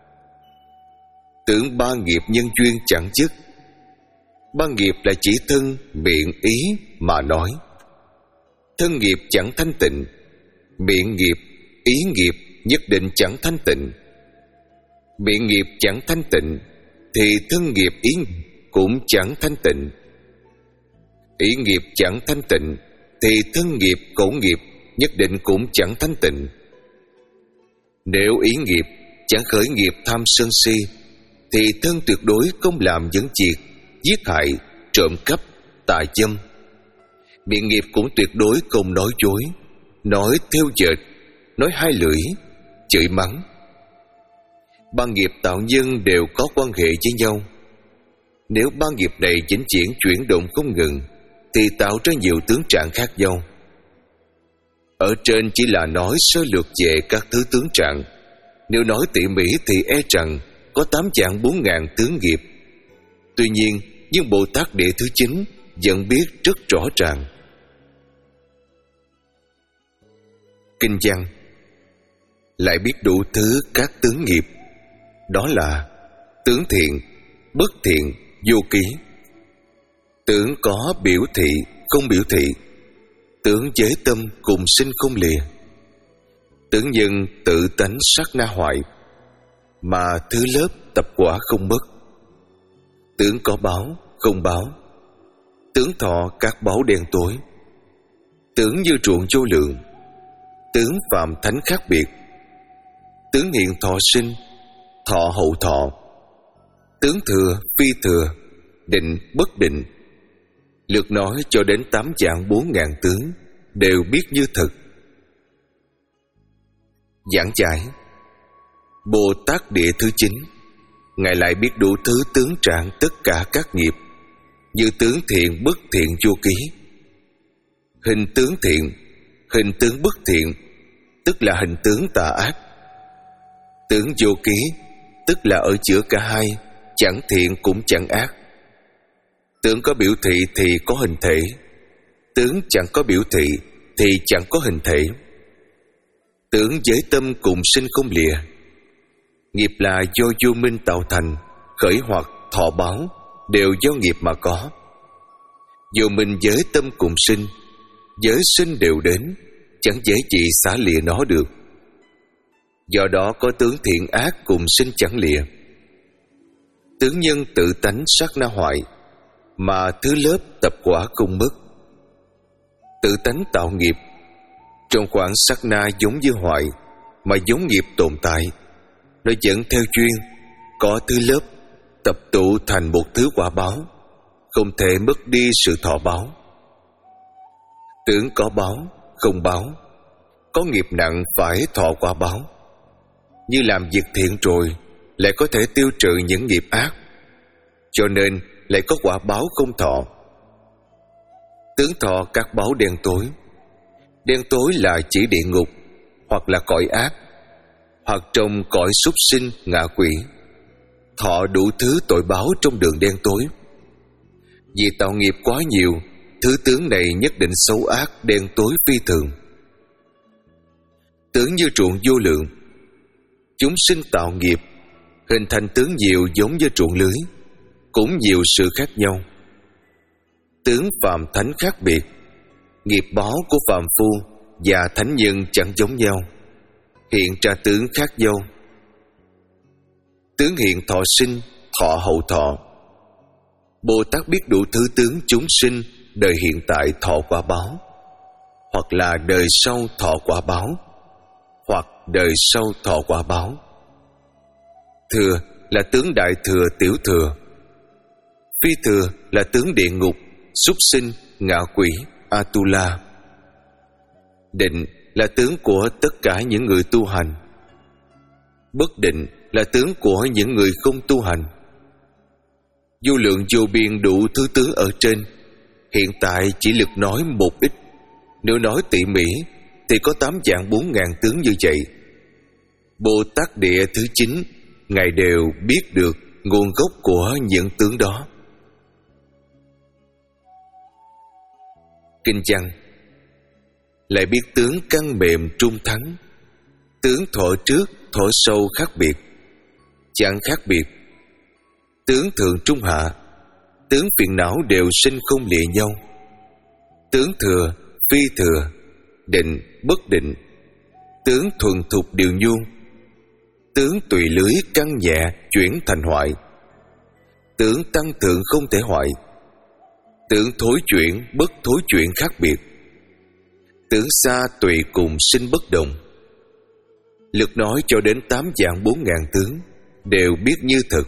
Tưởng ba nghiệp nhân duyên chẳng dứt. Ba nghiệp là chỉ thân, miệng, ý mà nói. Thân nghiệp chẳng thanh tịnh, miệng nghiệp, ý nghiệp nhất định chẳng thanh tịnh. Miệng nghiệp chẳng thanh tịnh thì thân nghiệp, ý cũng chẳng thanh tịnh. Ý nghiệp chẳng thanh tịnh thì thân nghiệp, khẩu nghiệp nhất định cũng chẳng thanh tịnh. Nếu ý nghiệp chẳng khởi nghiệp tham sân si thì thân tuyệt đối không làm dẫn chiệt, giết hại, trộm cắp, tà dâm. Miệng nghiệp cũng tuyệt đối không nói dối, nói theo dệt, nói hai lưỡi, chửi mắng. Ba nghiệp tạo nhân đều có quan hệ với nhau. Nếu ba nghiệp này vĩnh viễn chuyển động không ngừng thì tạo ra nhiều tướng trạng khác nhau. Ở trên chỉ là nói sơ lược về các thứ tướng trạng. Nếu nói tỉ mỉ thì e rằng có tám vạn bốn ngàn tướng nghiệp. Tuy nhiên, nhưng Bồ Tát Địa thứ chín vẫn biết rất rõ ràng. Kinh văn lại biết đủ thứ các tướng nghiệp, đó là tướng thiện, bất thiện, vô ký. Tướng có biểu thị, không biểu thị. Tướng giới tâm cùng sinh không lìa. Tướng nhân tự tánh sát na hoại, mà thứ lớp tập quả không mất. Tướng có báo, không báo. Tướng thọ các báo đen tối. Tướng như ruộng vô lượng. Tướng phạm thánh khác biệt. Tướng hiện thọ sinh, thọ hậu thọ. Tướng thừa, phi thừa, định, bất định. Lượt nói cho đến tám vạn bốn ngàn tướng đều biết như thật. Giảng giải Bồ Tát Địa thứ chín, Ngài lại biết đủ thứ tướng trạng tất cả các nghiệp, như tướng thiện, bất thiện, vô ký. Hình tướng thiện, hình tướng bất thiện, tức là hình tướng tà ác. Tướng vô ký, tức là ở giữa cả hai, chẳng thiện cũng chẳng ác. Tướng có biểu thị thì có hình thể, tướng chẳng có biểu thị thì chẳng có hình thể. Tướng giới tâm cùng sinh không lìa. Nghiệp là do vô minh tạo thành, khởi hoặc thọ báo đều do nghiệp mà có. Vô minh giới tâm cùng sinh, giới sinh đều đến, chẳng dễ gì xả lìa nó được. Do đó có tướng thiện ác cùng sinh chẳng lìa. Tướng nhân tự tánh sát na hoại, mà thứ lớp tập quả không mất. Tự tánh tạo nghiệp, trong khoảng sát na giống như hoại, mà giống nghiệp tồn tại. Nó dẫn theo duyên, có thứ lớp tập tụ thành một thứ quả báo, không thể mất đi sự thọ báo. Tướng có báo, không báo. Có nghiệp nặng phải thọ quả báo. Như làm việc thiện rồi lại có thể tiêu trừ những nghiệp ác, cho nên lại có quả báo không thọ. Tướng thọ các báo đen tối. Đen tối là chỉ địa ngục, hoặc là cõi ác, hoặc trong cõi súc sinh, ngạ quỷ. Thọ đủ thứ tội báo trong đường đen tối. Vì tạo nghiệp quá nhiều, thứ tướng này nhất định xấu ác, đen tối phi thường. Tướng như ruộng vô lượng. Chúng sinh tạo nghiệp, hình thành tướng nhiều giống như ruộng lưới, cũng nhiều sự khác nhau. Tướng phàm thánh khác biệt. Nghiệp báo của phàm phu và thánh nhân chẳng giống nhau, hiện ra tướng khác nhau. Tướng hiện thọ sinh, thọ hậu thọ. Bồ Tát biết đủ thứ tướng chúng sinh đời hiện tại thọ quả báo, hoặc là đời sau thọ quả báo, hoặc đời sau thọ quả báo. Thừa là tướng đại thừa, tiểu thừa. Phi thừa là tướng địa ngục, súc sinh, ngạ quỷ, Atula. Định là tướng của tất cả những người tu hành. Bất định là tướng của những người không tu hành. Vô lượng vô biên đủ thứ tướng ở trên, hiện tại chỉ lực nói một ít, Nếu nói tỉ mỉ thì có tám vạn bốn ngàn tướng như vậy. Bồ Tát Địa thứ chín, Ngài đều biết được nguồn gốc của những tướng đó. Kinh văn lại biết tướng căng mềm trung thắng, tướng thọ trước thọ sâu khác biệt, chẳng khác biệt. Tướng thượng trung hạ, tướng phiền não đều sinh không lìa nhau. Tướng thừa, phi thừa, định, bất định, tướng thuần thục điều nhu, tướng tùy lưới căng nhẹ chuyển thành hoại, tướng tăng thượng không thể hoại, tướng thối chuyển bất thối chuyển khác biệt, tướng xa tùy cùng sinh bất đồng. Lực nói cho đến tám vạn bốn ngàn tướng đều biết như thực.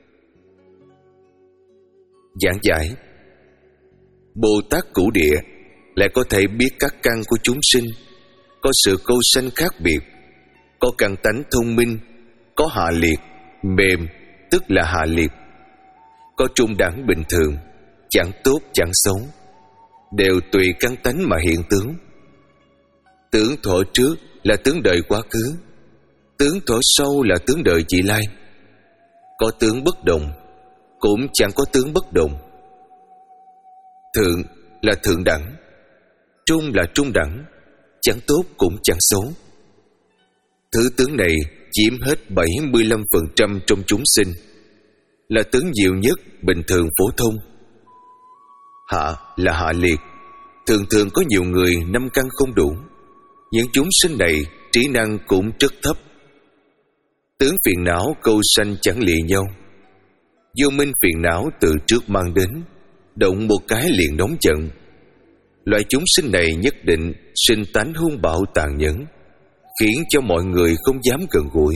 Giảng giải Bồ Tát Cửu Địa lại có thể biết các căn của chúng sinh, có sự câu sanh khác biệt, có căn tánh thông minh, có hạ liệt, mềm tức là hạ liệt, có trung đẳng bình thường, chẳng tốt chẳng xấu, đều tùy căn tánh mà hiện tướng. Tướng thọ trước là tướng đời quá khứ, tướng thọ sau là tướng đời vị lai. Có tướng bất đồng, cũng chẳng có tướng bất đồng. Thượng là thượng đẳng, trung là trung đẳng, chẳng tốt cũng chẳng xấu. Thứ tướng này chiếm hết bảy mươi lăm phần trăm trong chúng sinh, là tướng nhiều nhất bình thường phổ thông. Hạ là hạ liệt, thường thường có nhiều người năm căn không đủ. Những chúng sinh này trí năng cũng rất thấp. Tướng phiền não câu sanh chẳng lìa nhau. Vô minh phiền não từ trước mang đến, động một cái liền nóng giận. Loại chúng sinh này nhất định sinh tánh hung bạo tàn nhẫn, khiến cho mọi người không dám gần gũi.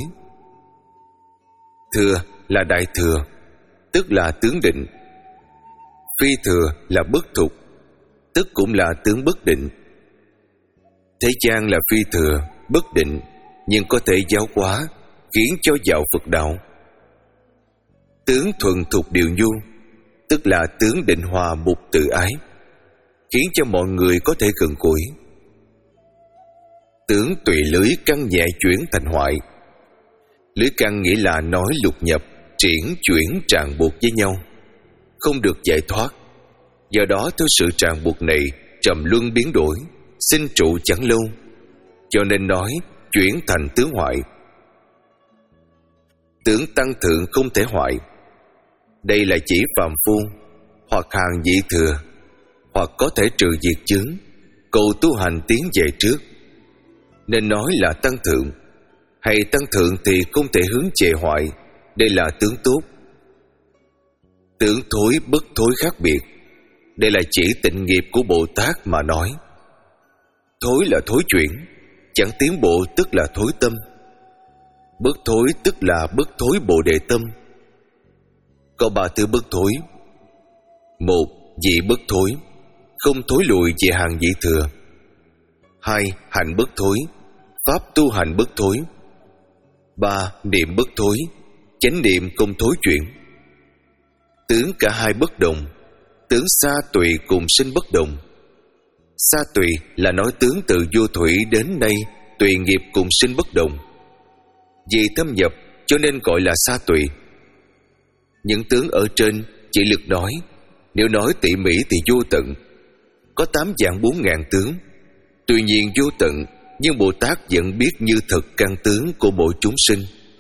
Thừa là đại thừa, tức là tướng định. Phi thừa là bất thục, tức cũng là tướng bất định. Thế gian là phi thừa, bất định, nhưng có thể giáo hóa, khiến cho vào Phật đạo. Tướng thuần thục điều nhu, tức là tướng định hòa mục tự ái, khiến cho mọi người có thể gần gũi. Tướng tùy lưới căng nhẹ chuyển thành hoại. Lưới căng nghĩa là nói lục nhập, triển chuyển ràng buộc với nhau, không được giải thoát. Do đó theo sự ràng buộc này trầm luân biến đổi, sinh trụ chẳng lâu, cho nên nói chuyển thành tướng hoại. Tướng tăng thượng không thể hoại. Đây là chỉ phàm phu hoặc hàng vị thừa, hoặc có thể trừ diệt chướng, cầu tu hành tiến về trước, nên nói là tăng thượng. Hay tăng thượng thì không thể hướng về hoại, đây là tướng tốt. Tướng thối bất thối khác biệt, đây là chỉ tịnh nghiệp của Bồ Tát mà nói. Thối là thối chuyển, chẳng tiến bộ tức là thối tâm. Bất thối tức là bất thối Bồ Đề tâm. Có ba thứ bất thối. Một, vị bất thối, không thối lùi về hàng vị thừa. Hai, hạnh bất thối, pháp tu hành bất thối. Ba, niệm bất thối, chánh niệm không thối chuyển. Tướng cả hai bất đồng, tướng xa tùy cùng sinh bất đồng. Xa tùy là nói tướng từ vô thủy đến nay tùy nghiệp cùng sinh bất đồng. Vì thâm nhập cho nên gọi là xa tùy. Những tướng ở trên chỉ lực nói, nếu nói tỉ mỉ thì vô tận. Có tám vạn bốn ngàn tướng, tuy nhiên vô tận, nhưng Bồ Tát vẫn biết như thật căn tướng của mỗi chúng sinh.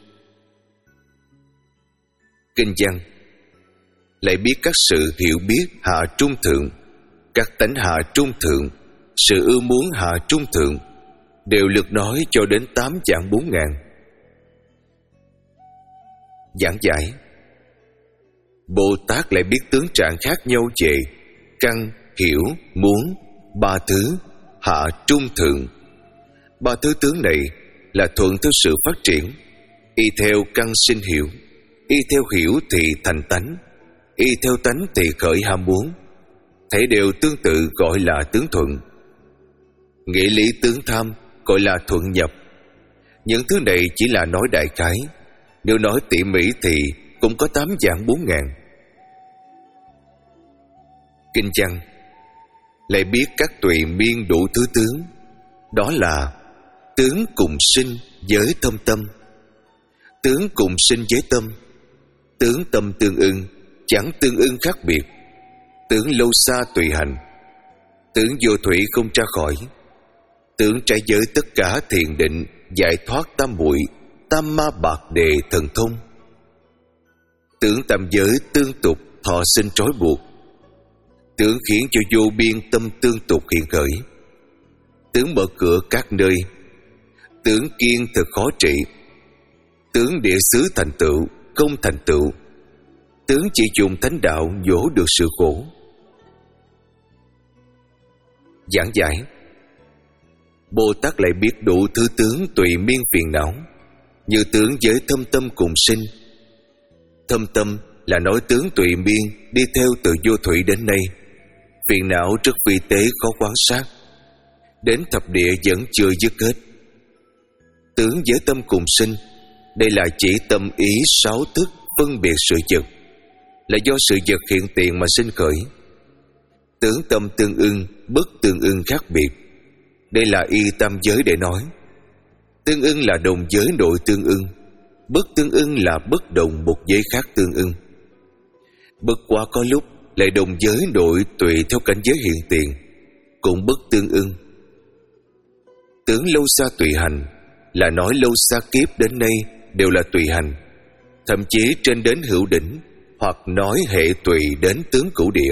Kinh văn lại biết các sự hiểu biết hạ trung thượng, các tánh hạ trung thượng, sự ưa muốn hạ trung thượng, đều lực nói cho đến tám vạn bốn ngàn. Giảng giải Bồ Tát lại biết tướng trạng khác nhau về căn, hiểu, muốn, ba thứ hạ trung thượng. Ba thứ tướng này là thuận theo sự phát triển, y theo căn sinh hiểu, y theo hiểu thì thành tánh, y theo tánh thì khởi ham muốn. Thể đều tương tự gọi là tướng thuận. Nghĩa lý tướng tham gọi là thuận nhập. Những thứ này chỉ là nói đại khái, nếu nói tỉ mỉ thì cũng có tám vạn bốn ngàn. Kinh văn lại biết các tùy miên đủ thứ tướng. Đó là tướng cùng sinh với thâm tâm, tướng cùng sinh với tâm, tướng tâm tương ưng, chẳng tương ưng khác biệt, tướng lâu xa tùy hành, tướng vô thủy không ra khỏi, tướng trái giới tất cả thiền định, giải thoát tam muội, tam ma bạc đề thần thông, tướng tam giới tương tục thọ sinh trói buộc, tướng khiến cho vô biên tâm tương tục hiện khởi, tướng mở cửa các nơi, tướng kiên thực khó trị, tướng địa xứ thành tựu không thành tựu, tướng chỉ dùng thánh đạo dỗ được sự khổ. Giảng giải: Bồ Tát lại biết đủ thứ tướng tùy miên phiền não, như tướng với thâm tâm cùng sinh. Thâm tâm là nói tướng tùy miên đi theo từ vô thủy đến nay, phiền não rất vi tế khó quan sát, đến thập địa vẫn chưa dứt hết. Tướng với tâm cùng sinh, đây là chỉ tâm ý sáu thức phân biệt sự vật, là do sự vật hiện tiền mà sinh khởi. Tướng tâm tương ưng, bất tương ưng khác biệt, đây là y tam giới để nói. Tương ưng là đồng giới nội tương ưng, bất tương ưng là bất đồng một giới khác tương ưng. Bất quá có lúc lại đồng giới nội tùy theo cảnh giới hiện tiền, cũng bất tương ưng. Tướng lâu xa tùy hành là nói lâu xa kiếp đến nay đều là tùy hành, thậm chí trên đến hữu đỉnh, hoặc nói hệ tùy đến tướng cửu địa.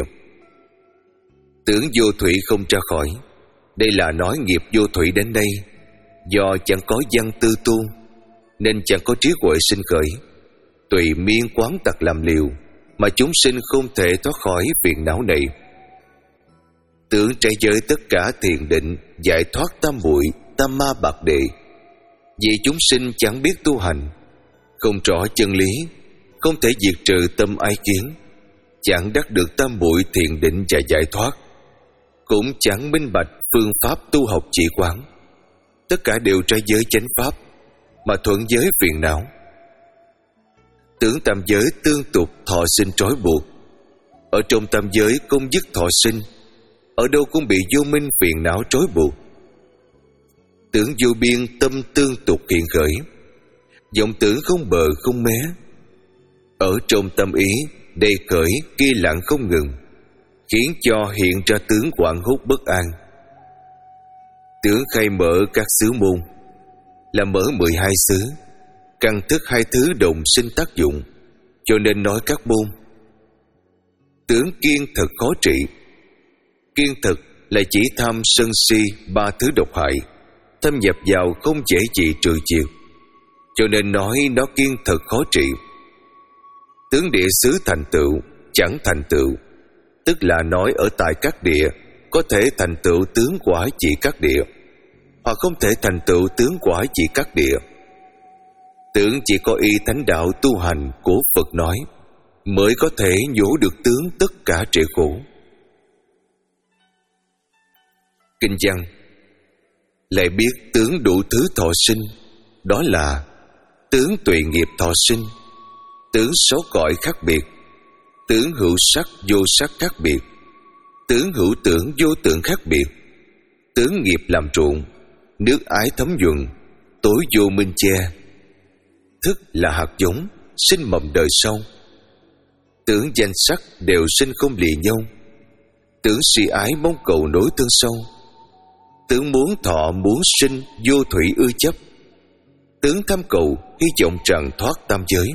Tướng vô thủy không ra khỏi, đây là nói nghiệp vô thủy đến đây, do chẳng có văn tư tu nên chẳng có trí huệ sinh khởi, tùy miên quán tật làm liều, mà chúng sinh không thể thoát khỏi phiền não này. Tướng trái giới tất cả thiền định, giải thoát tam muội, tam ma bạc đề, vì chúng sinh chẳng biết tu hành, không rõ chân lý, không thể diệt trừ tâm ái kiến, chẳng đắc được tam muội thiền định và giải thoát, cũng chẳng minh bạch phương pháp tu học chỉ quán. Tất cả đều trái giới chánh pháp, mà thuận giới phiền não. Tướng tam giới tương tục thọ sinh trói buộc, ở trong tam giới không dứt thọ sinh, ở đâu cũng bị vô minh phiền não trói buộc. Tướng vô biên tâm tương tục hiện khởi, vọng tưởng không bờ không mé, ở trong tâm ý đầy khởi kia lặng không ngừng, khiến cho hiện ra tướng hoảng hốt bất an. Tướng khai mở các xứ môn, là mở mười hai xứ, căn thức hai thứ đồng sinh tác dụng, cho nên nói các môn. Tướng kiên thực khó trị, kiên thực là chỉ tham sân si ba thứ độc hại, thâm nhập vào không dễ gì trừ diệt, cho nên nói nó kiên thực khó trị. Tướng địa xứ thành tựu chẳng thành tựu, tức là nói ở tại các địa có thể thành tựu tướng quả chỉ các địa, hoặc không thể thành tựu tướng quả chỉ các địa. Tướng chỉ có y thánh đạo tu hành của Phật nói, mới có thể nhổ được tướng tất cả trệ khổ. Kinh văn lại biết tướng đủ thứ thọ sinh, đó là tướng tùy nghiệp thọ sinh, tướng sáu cõi khác biệt, tướng hữu sắc vô sắc khác biệt, tướng hữu tưởng vô tưởng khác biệt, tướng nghiệp làm ruộng, nước ái thấm nhuần, tối vô minh che. Thức là hạt giống sinh mầm đời sau. Tướng danh sắc đều sinh không lìa nhau, tướng si ái mong cầu nối tương sâu, tướng muốn thọ muốn sinh vô thủy ưa chấp, tướng tham cầu hy vọng trần thoát tam giới.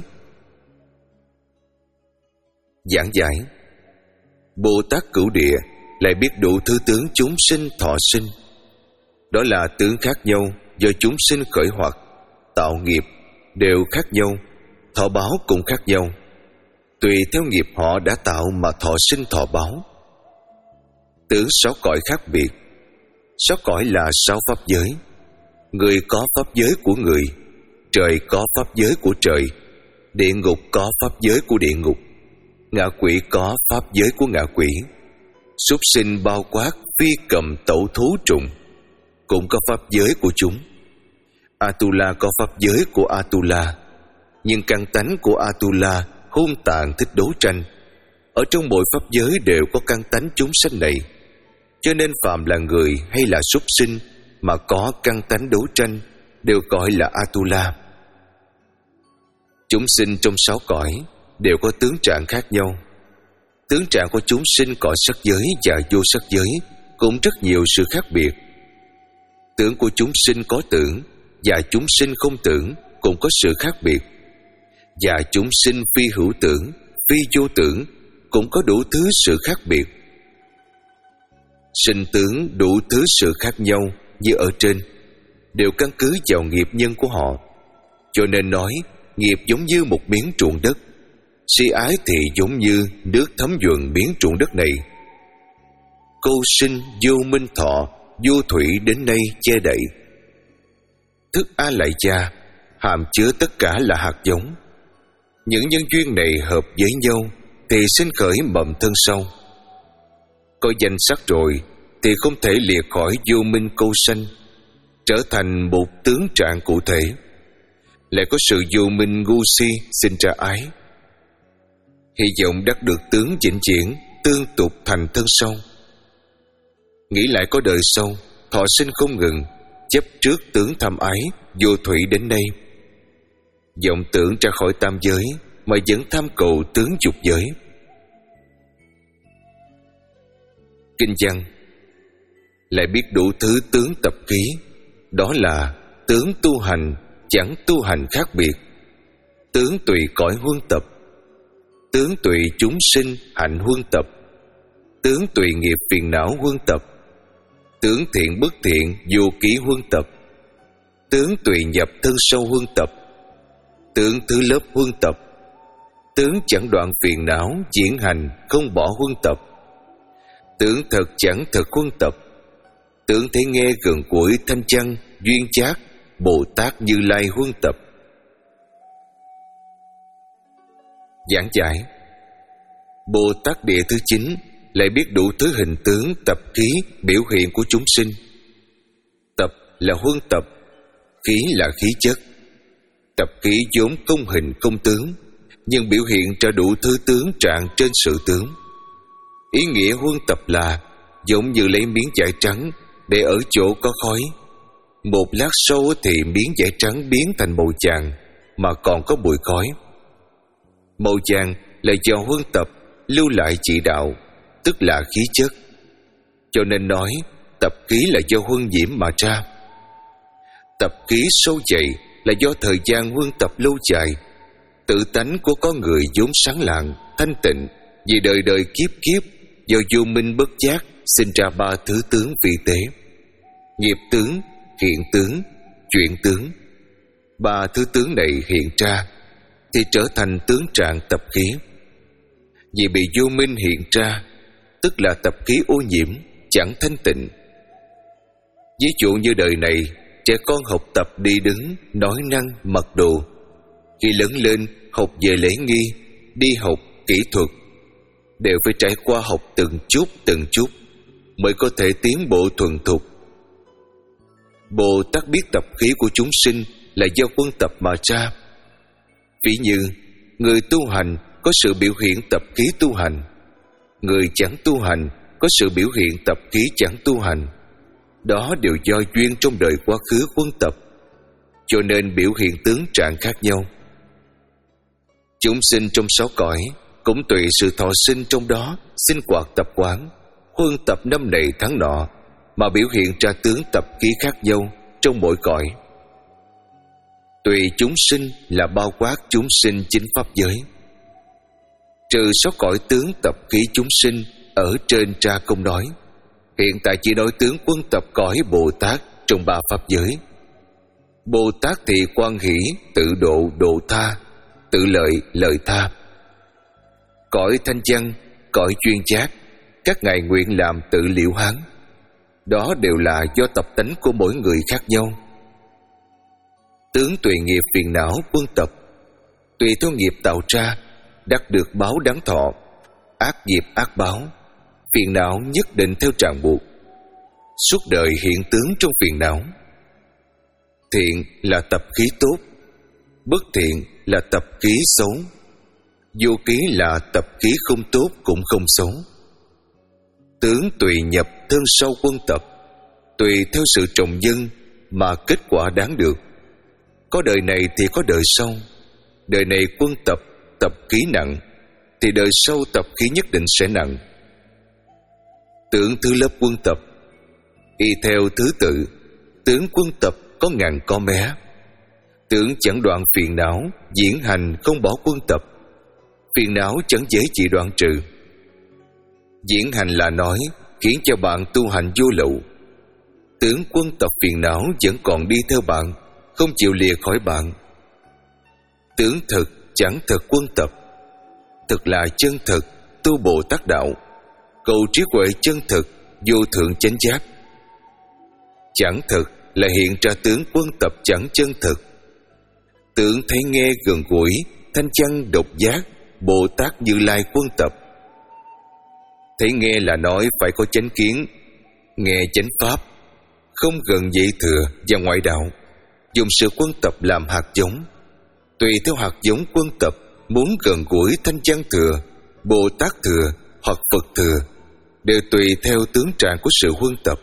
Giảng giải: Bồ Tát Cửu Địa lại biết đủ thứ tướng chúng sinh thọ sinh, đó là tướng khác nhau do chúng sinh khởi hoặc tạo nghiệp đều khác nhau, thọ báo cũng khác nhau, tùy theo nghiệp họ đã tạo mà thọ sinh thọ báo. Tướng sáu cõi khác biệt, sáu cõi là sáu pháp giới. Người có pháp giới của người, trời có pháp giới của trời, địa ngục có pháp giới của địa ngục, ngạ quỷ có pháp giới của ngạ quỷ, súc sinh bao quát phi cầm tẩu thú trùng cũng có pháp giới của chúng. Atula có pháp giới của Atula, nhưng căn tánh của Atula hung tàn thích đấu tranh. Ở trong mỗi pháp giới đều có căn tánh chúng sanh này. Cho nên phàm là người hay là súc sinh mà có căn tánh đấu tranh đều gọi là Atula. Chúng sinh trong sáu cõi đều có tướng trạng khác nhau. Tướng trạng của chúng sinh cõi sắc giới và vô sắc giới cũng rất nhiều sự khác biệt. Tướng của chúng sinh có tưởng và chúng sinh không tưởng cũng có sự khác biệt. Và chúng sinh phi hữu tưởng, phi vô tưởng cũng có đủ thứ sự khác biệt. Sinh tướng đủ thứ sự khác nhau như ở trên đều căn cứ vào nghiệp nhân của họ. Cho nên nói nghiệp giống như một miếng ruộng đất, si ái thì giống như nước thấm nhuần miếng ruộng đất này. Câu sinh vô minh thọ, vô thủy đến nay che đậy. Thức A Lại Gia hàm chứa tất cả là hạt giống. Những nhân duyên này hợp với nhau thì sinh khởi mầm thân sau. Có danh sắc rồi thì không thể liệt khỏi vô minh câu sanh, trở thành một tướng trạng cụ thể. Lại có sự vô minh ngu si sinh ra ái. Hy vọng đắc được tướng vĩnh viễn, tương tục thành thân sau. Nghĩ lại có đời sau, thọ sinh không ngừng, chấp trước tướng tham ái, vô thủy đến nay. Vọng tưởng ra khỏi tam giới mà vẫn tham cầu tướng dục giới. Kinh văn lại biết đủ thứ tướng tập khí, đó là tướng tu hành chẳng tu hành khác biệt, tướng tùy cõi huân tập, tướng tùy chúng sinh hạnh huân tập, tướng tùy nghiệp phiền não huân tập, tướng thiện bất thiện vô ký huân tập, tướng tùy nhập thân sâu huân tập, tướng thứ lớp huân tập, tướng chẳng đoạn phiền não diễn hành không bỏ huân tập, tướng thật chẳng thật huân tập, tướng thấy nghe gần gũi thanh chăng duyên chát Bồ Tát Như Lai huân tập. Giảng giải: Bồ Tát Địa thứ chín lại biết đủ thứ hình tướng tập khí biểu hiện của chúng sinh. Tập là huân tập, khí là khí chất. Tập khí vốn không hình không tướng, nhưng biểu hiện ra đủ thứ tướng trạng trên sự tướng. Ý nghĩa huân tập là giống như lấy miếng vải trắng để ở chỗ có khói. Một lát sau thì miếng vải trắng biến thành màu vàng mà còn có mùi khói. Màu vàng là do huân tập lưu lại chỉ đạo, tức là khí chất. Cho nên nói tập khí là do huân nhiễm mà ra. Tập khí sâu dày là do thời gian huân tập lâu dài. Tự tánh của con người vốn sáng lạng, thanh tịnh, vì đời đời kiếp kiếp do vô minh bất giác sinh ra ba thứ tướng vi tế: nghiệp tướng, hiện tướng, chuyển tướng. Ba thứ tướng này hiện ra thì trở thành tướng trạng tập khí. Vì bị vô minh hiện ra, tức là tập khí ô nhiễm, chẳng thanh tịnh. Ví dụ như đời này, trẻ con học tập đi đứng, nói năng, mặc đồ. Khi lớn lên, học về lễ nghi, đi học, kỹ thuật, đều phải trải qua học từng chút từng chút mới có thể tiến bộ thuần thục. Bồ Tát biết tập khí của chúng sinh là do quân tập mà ra. Ví như người tu hành có sự biểu hiện tập khí tu hành, người chẳng tu hành có sự biểu hiện tập khí chẳng tu hành. Đó đều do duyên trong đời quá khứ quân tập, cho nên biểu hiện tướng trạng khác nhau. Chúng sinh trong sáu cõi cũng tùy sự thọ sinh trong đó sinh hoạt tập quán, huân tập năm này tháng nọ mà biểu hiện ra tướng tập khí khác nhau trong mỗi cõi. Tùy chúng sinh là bao quát chúng sinh chính pháp giới. Trừ sáu cõi tướng tập khí chúng sinh ở trên tra công nói, hiện tại chỉ nói tướng quân tập cõi Bồ Tát trong ba pháp giới. Bồ Tát thì quan hỷ, tự độ độ tha, tự lợi lợi tha. Cõi thanh văn, cõi chuyên giác, các ngài nguyện làm tự liệu hán. Đó đều là do tập tánh của mỗi người khác nhau. Tướng tùy nghiệp phiền não quân tập, tùy theo nghiệp tạo ra, đắc được báo đáng thọ, ác nghiệp ác báo. Phiền não nhất định theo ràng buộc, suốt đời hiện tướng trong phiền não. Thiện là tập khí tốt, bất thiện là tập khí xấu, vô ký là tập khí không tốt cũng không xấu. Tướng tùy nhập thân sau quân tập, tùy theo sự trồng dân mà kết quả đáng được. Có đời này thì có đời sau. Đời này quân tập, tập khí nặng, thì đời sau tập khí nhất định sẽ nặng. Tướng thứ lớp quân tập, y theo thứ tự, tướng quân tập có ngàn co mé. Tướng chẳng đoạn phiền não, diễn hành không bỏ quân tập. Phiền não chẳng dễ chỉ đoạn trừ. Diễn hành là nói khiến cho bạn tu hành vô lậu. Tướng quân tập phiền não vẫn còn đi theo bạn, không chịu lìa khỏi bạn. Tướng thực chẳng thực quân tập. Thực là chân thực, tu Bồ Tát đạo, cầu trí huệ chân thực, vô thượng chánh giác. Chẳng thực là hiện ra tướng quân tập chẳng chân thực. Tướng thấy nghe gần gũi, thanh chăng độc giác, Bồ Tát Như Lai quân tập. Thấy nghe là nói phải có chánh kiến, nghe chánh pháp, không gần dạy thừa và ngoại đạo. Dùng sự quân tập làm hạt giống. Tùy theo hạt giống quân tập, muốn gần gũi thanh văn thừa, Bồ Tát thừa hoặc Phật thừa, đều tùy theo tướng trạng của sự huân tập.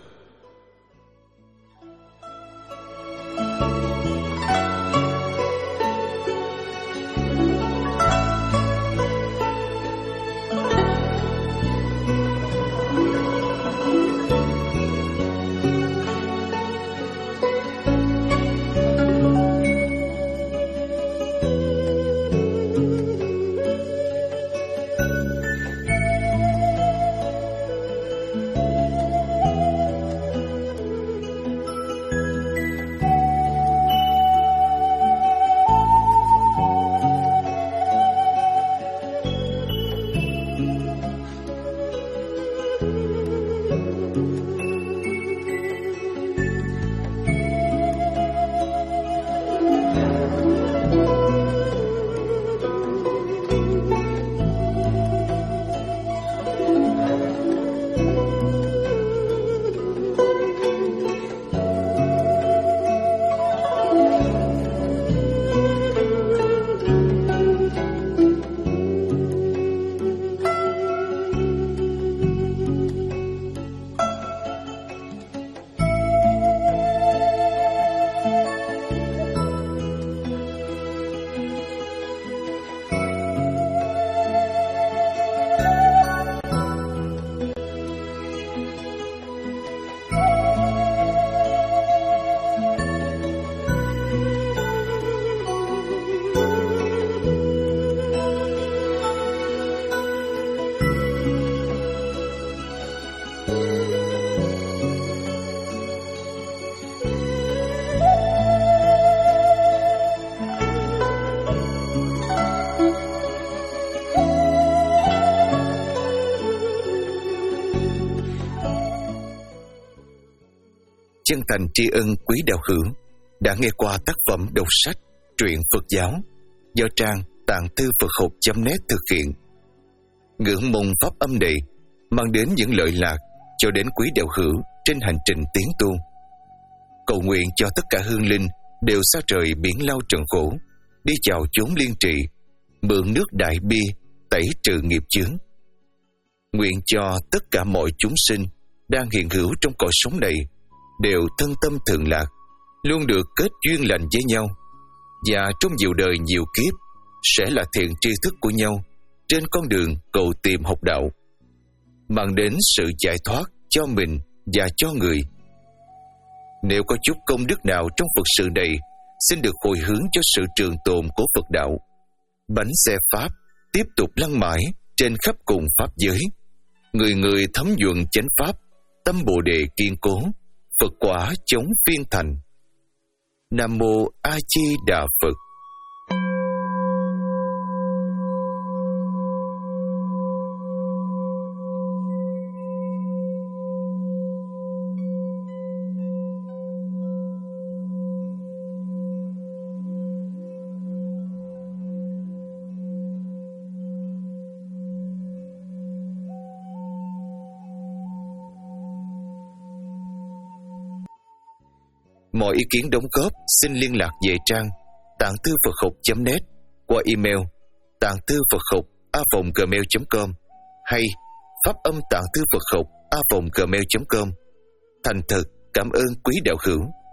Chân thành tri ân quý đạo hữu đã nghe qua tác phẩm đọc sách truyện Phật giáo do trang tạng thư Phật học chấm net thực hiện. Ngưỡng mong pháp âm này mang đến những lợi lạc cho đến quý đạo hữu trên hành trình tiến tu. Cầu nguyện cho tất cả hương linh đều xa trời biển lao trần khổ, đi chào chốn liên trì, mượn nước đại bi tẩy trừ nghiệp chướng. Nguyện cho tất cả mọi chúng sinh đang hiện hữu trong cõi sống này đều thân tâm thường lạc, luôn được kết duyên lành với nhau, và trong nhiều đời nhiều kiếp sẽ là thiện tri thức của nhau trên con đường cầu tìm học đạo, mang đến sự giải thoát cho mình và cho người. Nếu có chút công đức nào trong Phật sự này, xin được hồi hướng cho sự trường tồn của Phật đạo. Bánh xe Pháp tiếp tục lăn mãi trên khắp cùng Pháp giới. Người người thấm nhuận chánh Pháp, tâm Bồ Đề kiên cố, Phật quả chống phiên thành. Nam Mô A Di Đà Phật. Mọi ý kiến đóng góp xin liên lạc về trang tạng thư Phật học chấm net qua email tạng thư Phật học a còng gmail chấm com hay pháp âm tạng thư Phật học a vòng gmail chấm com. Thành thật cảm ơn quý đạo hữu.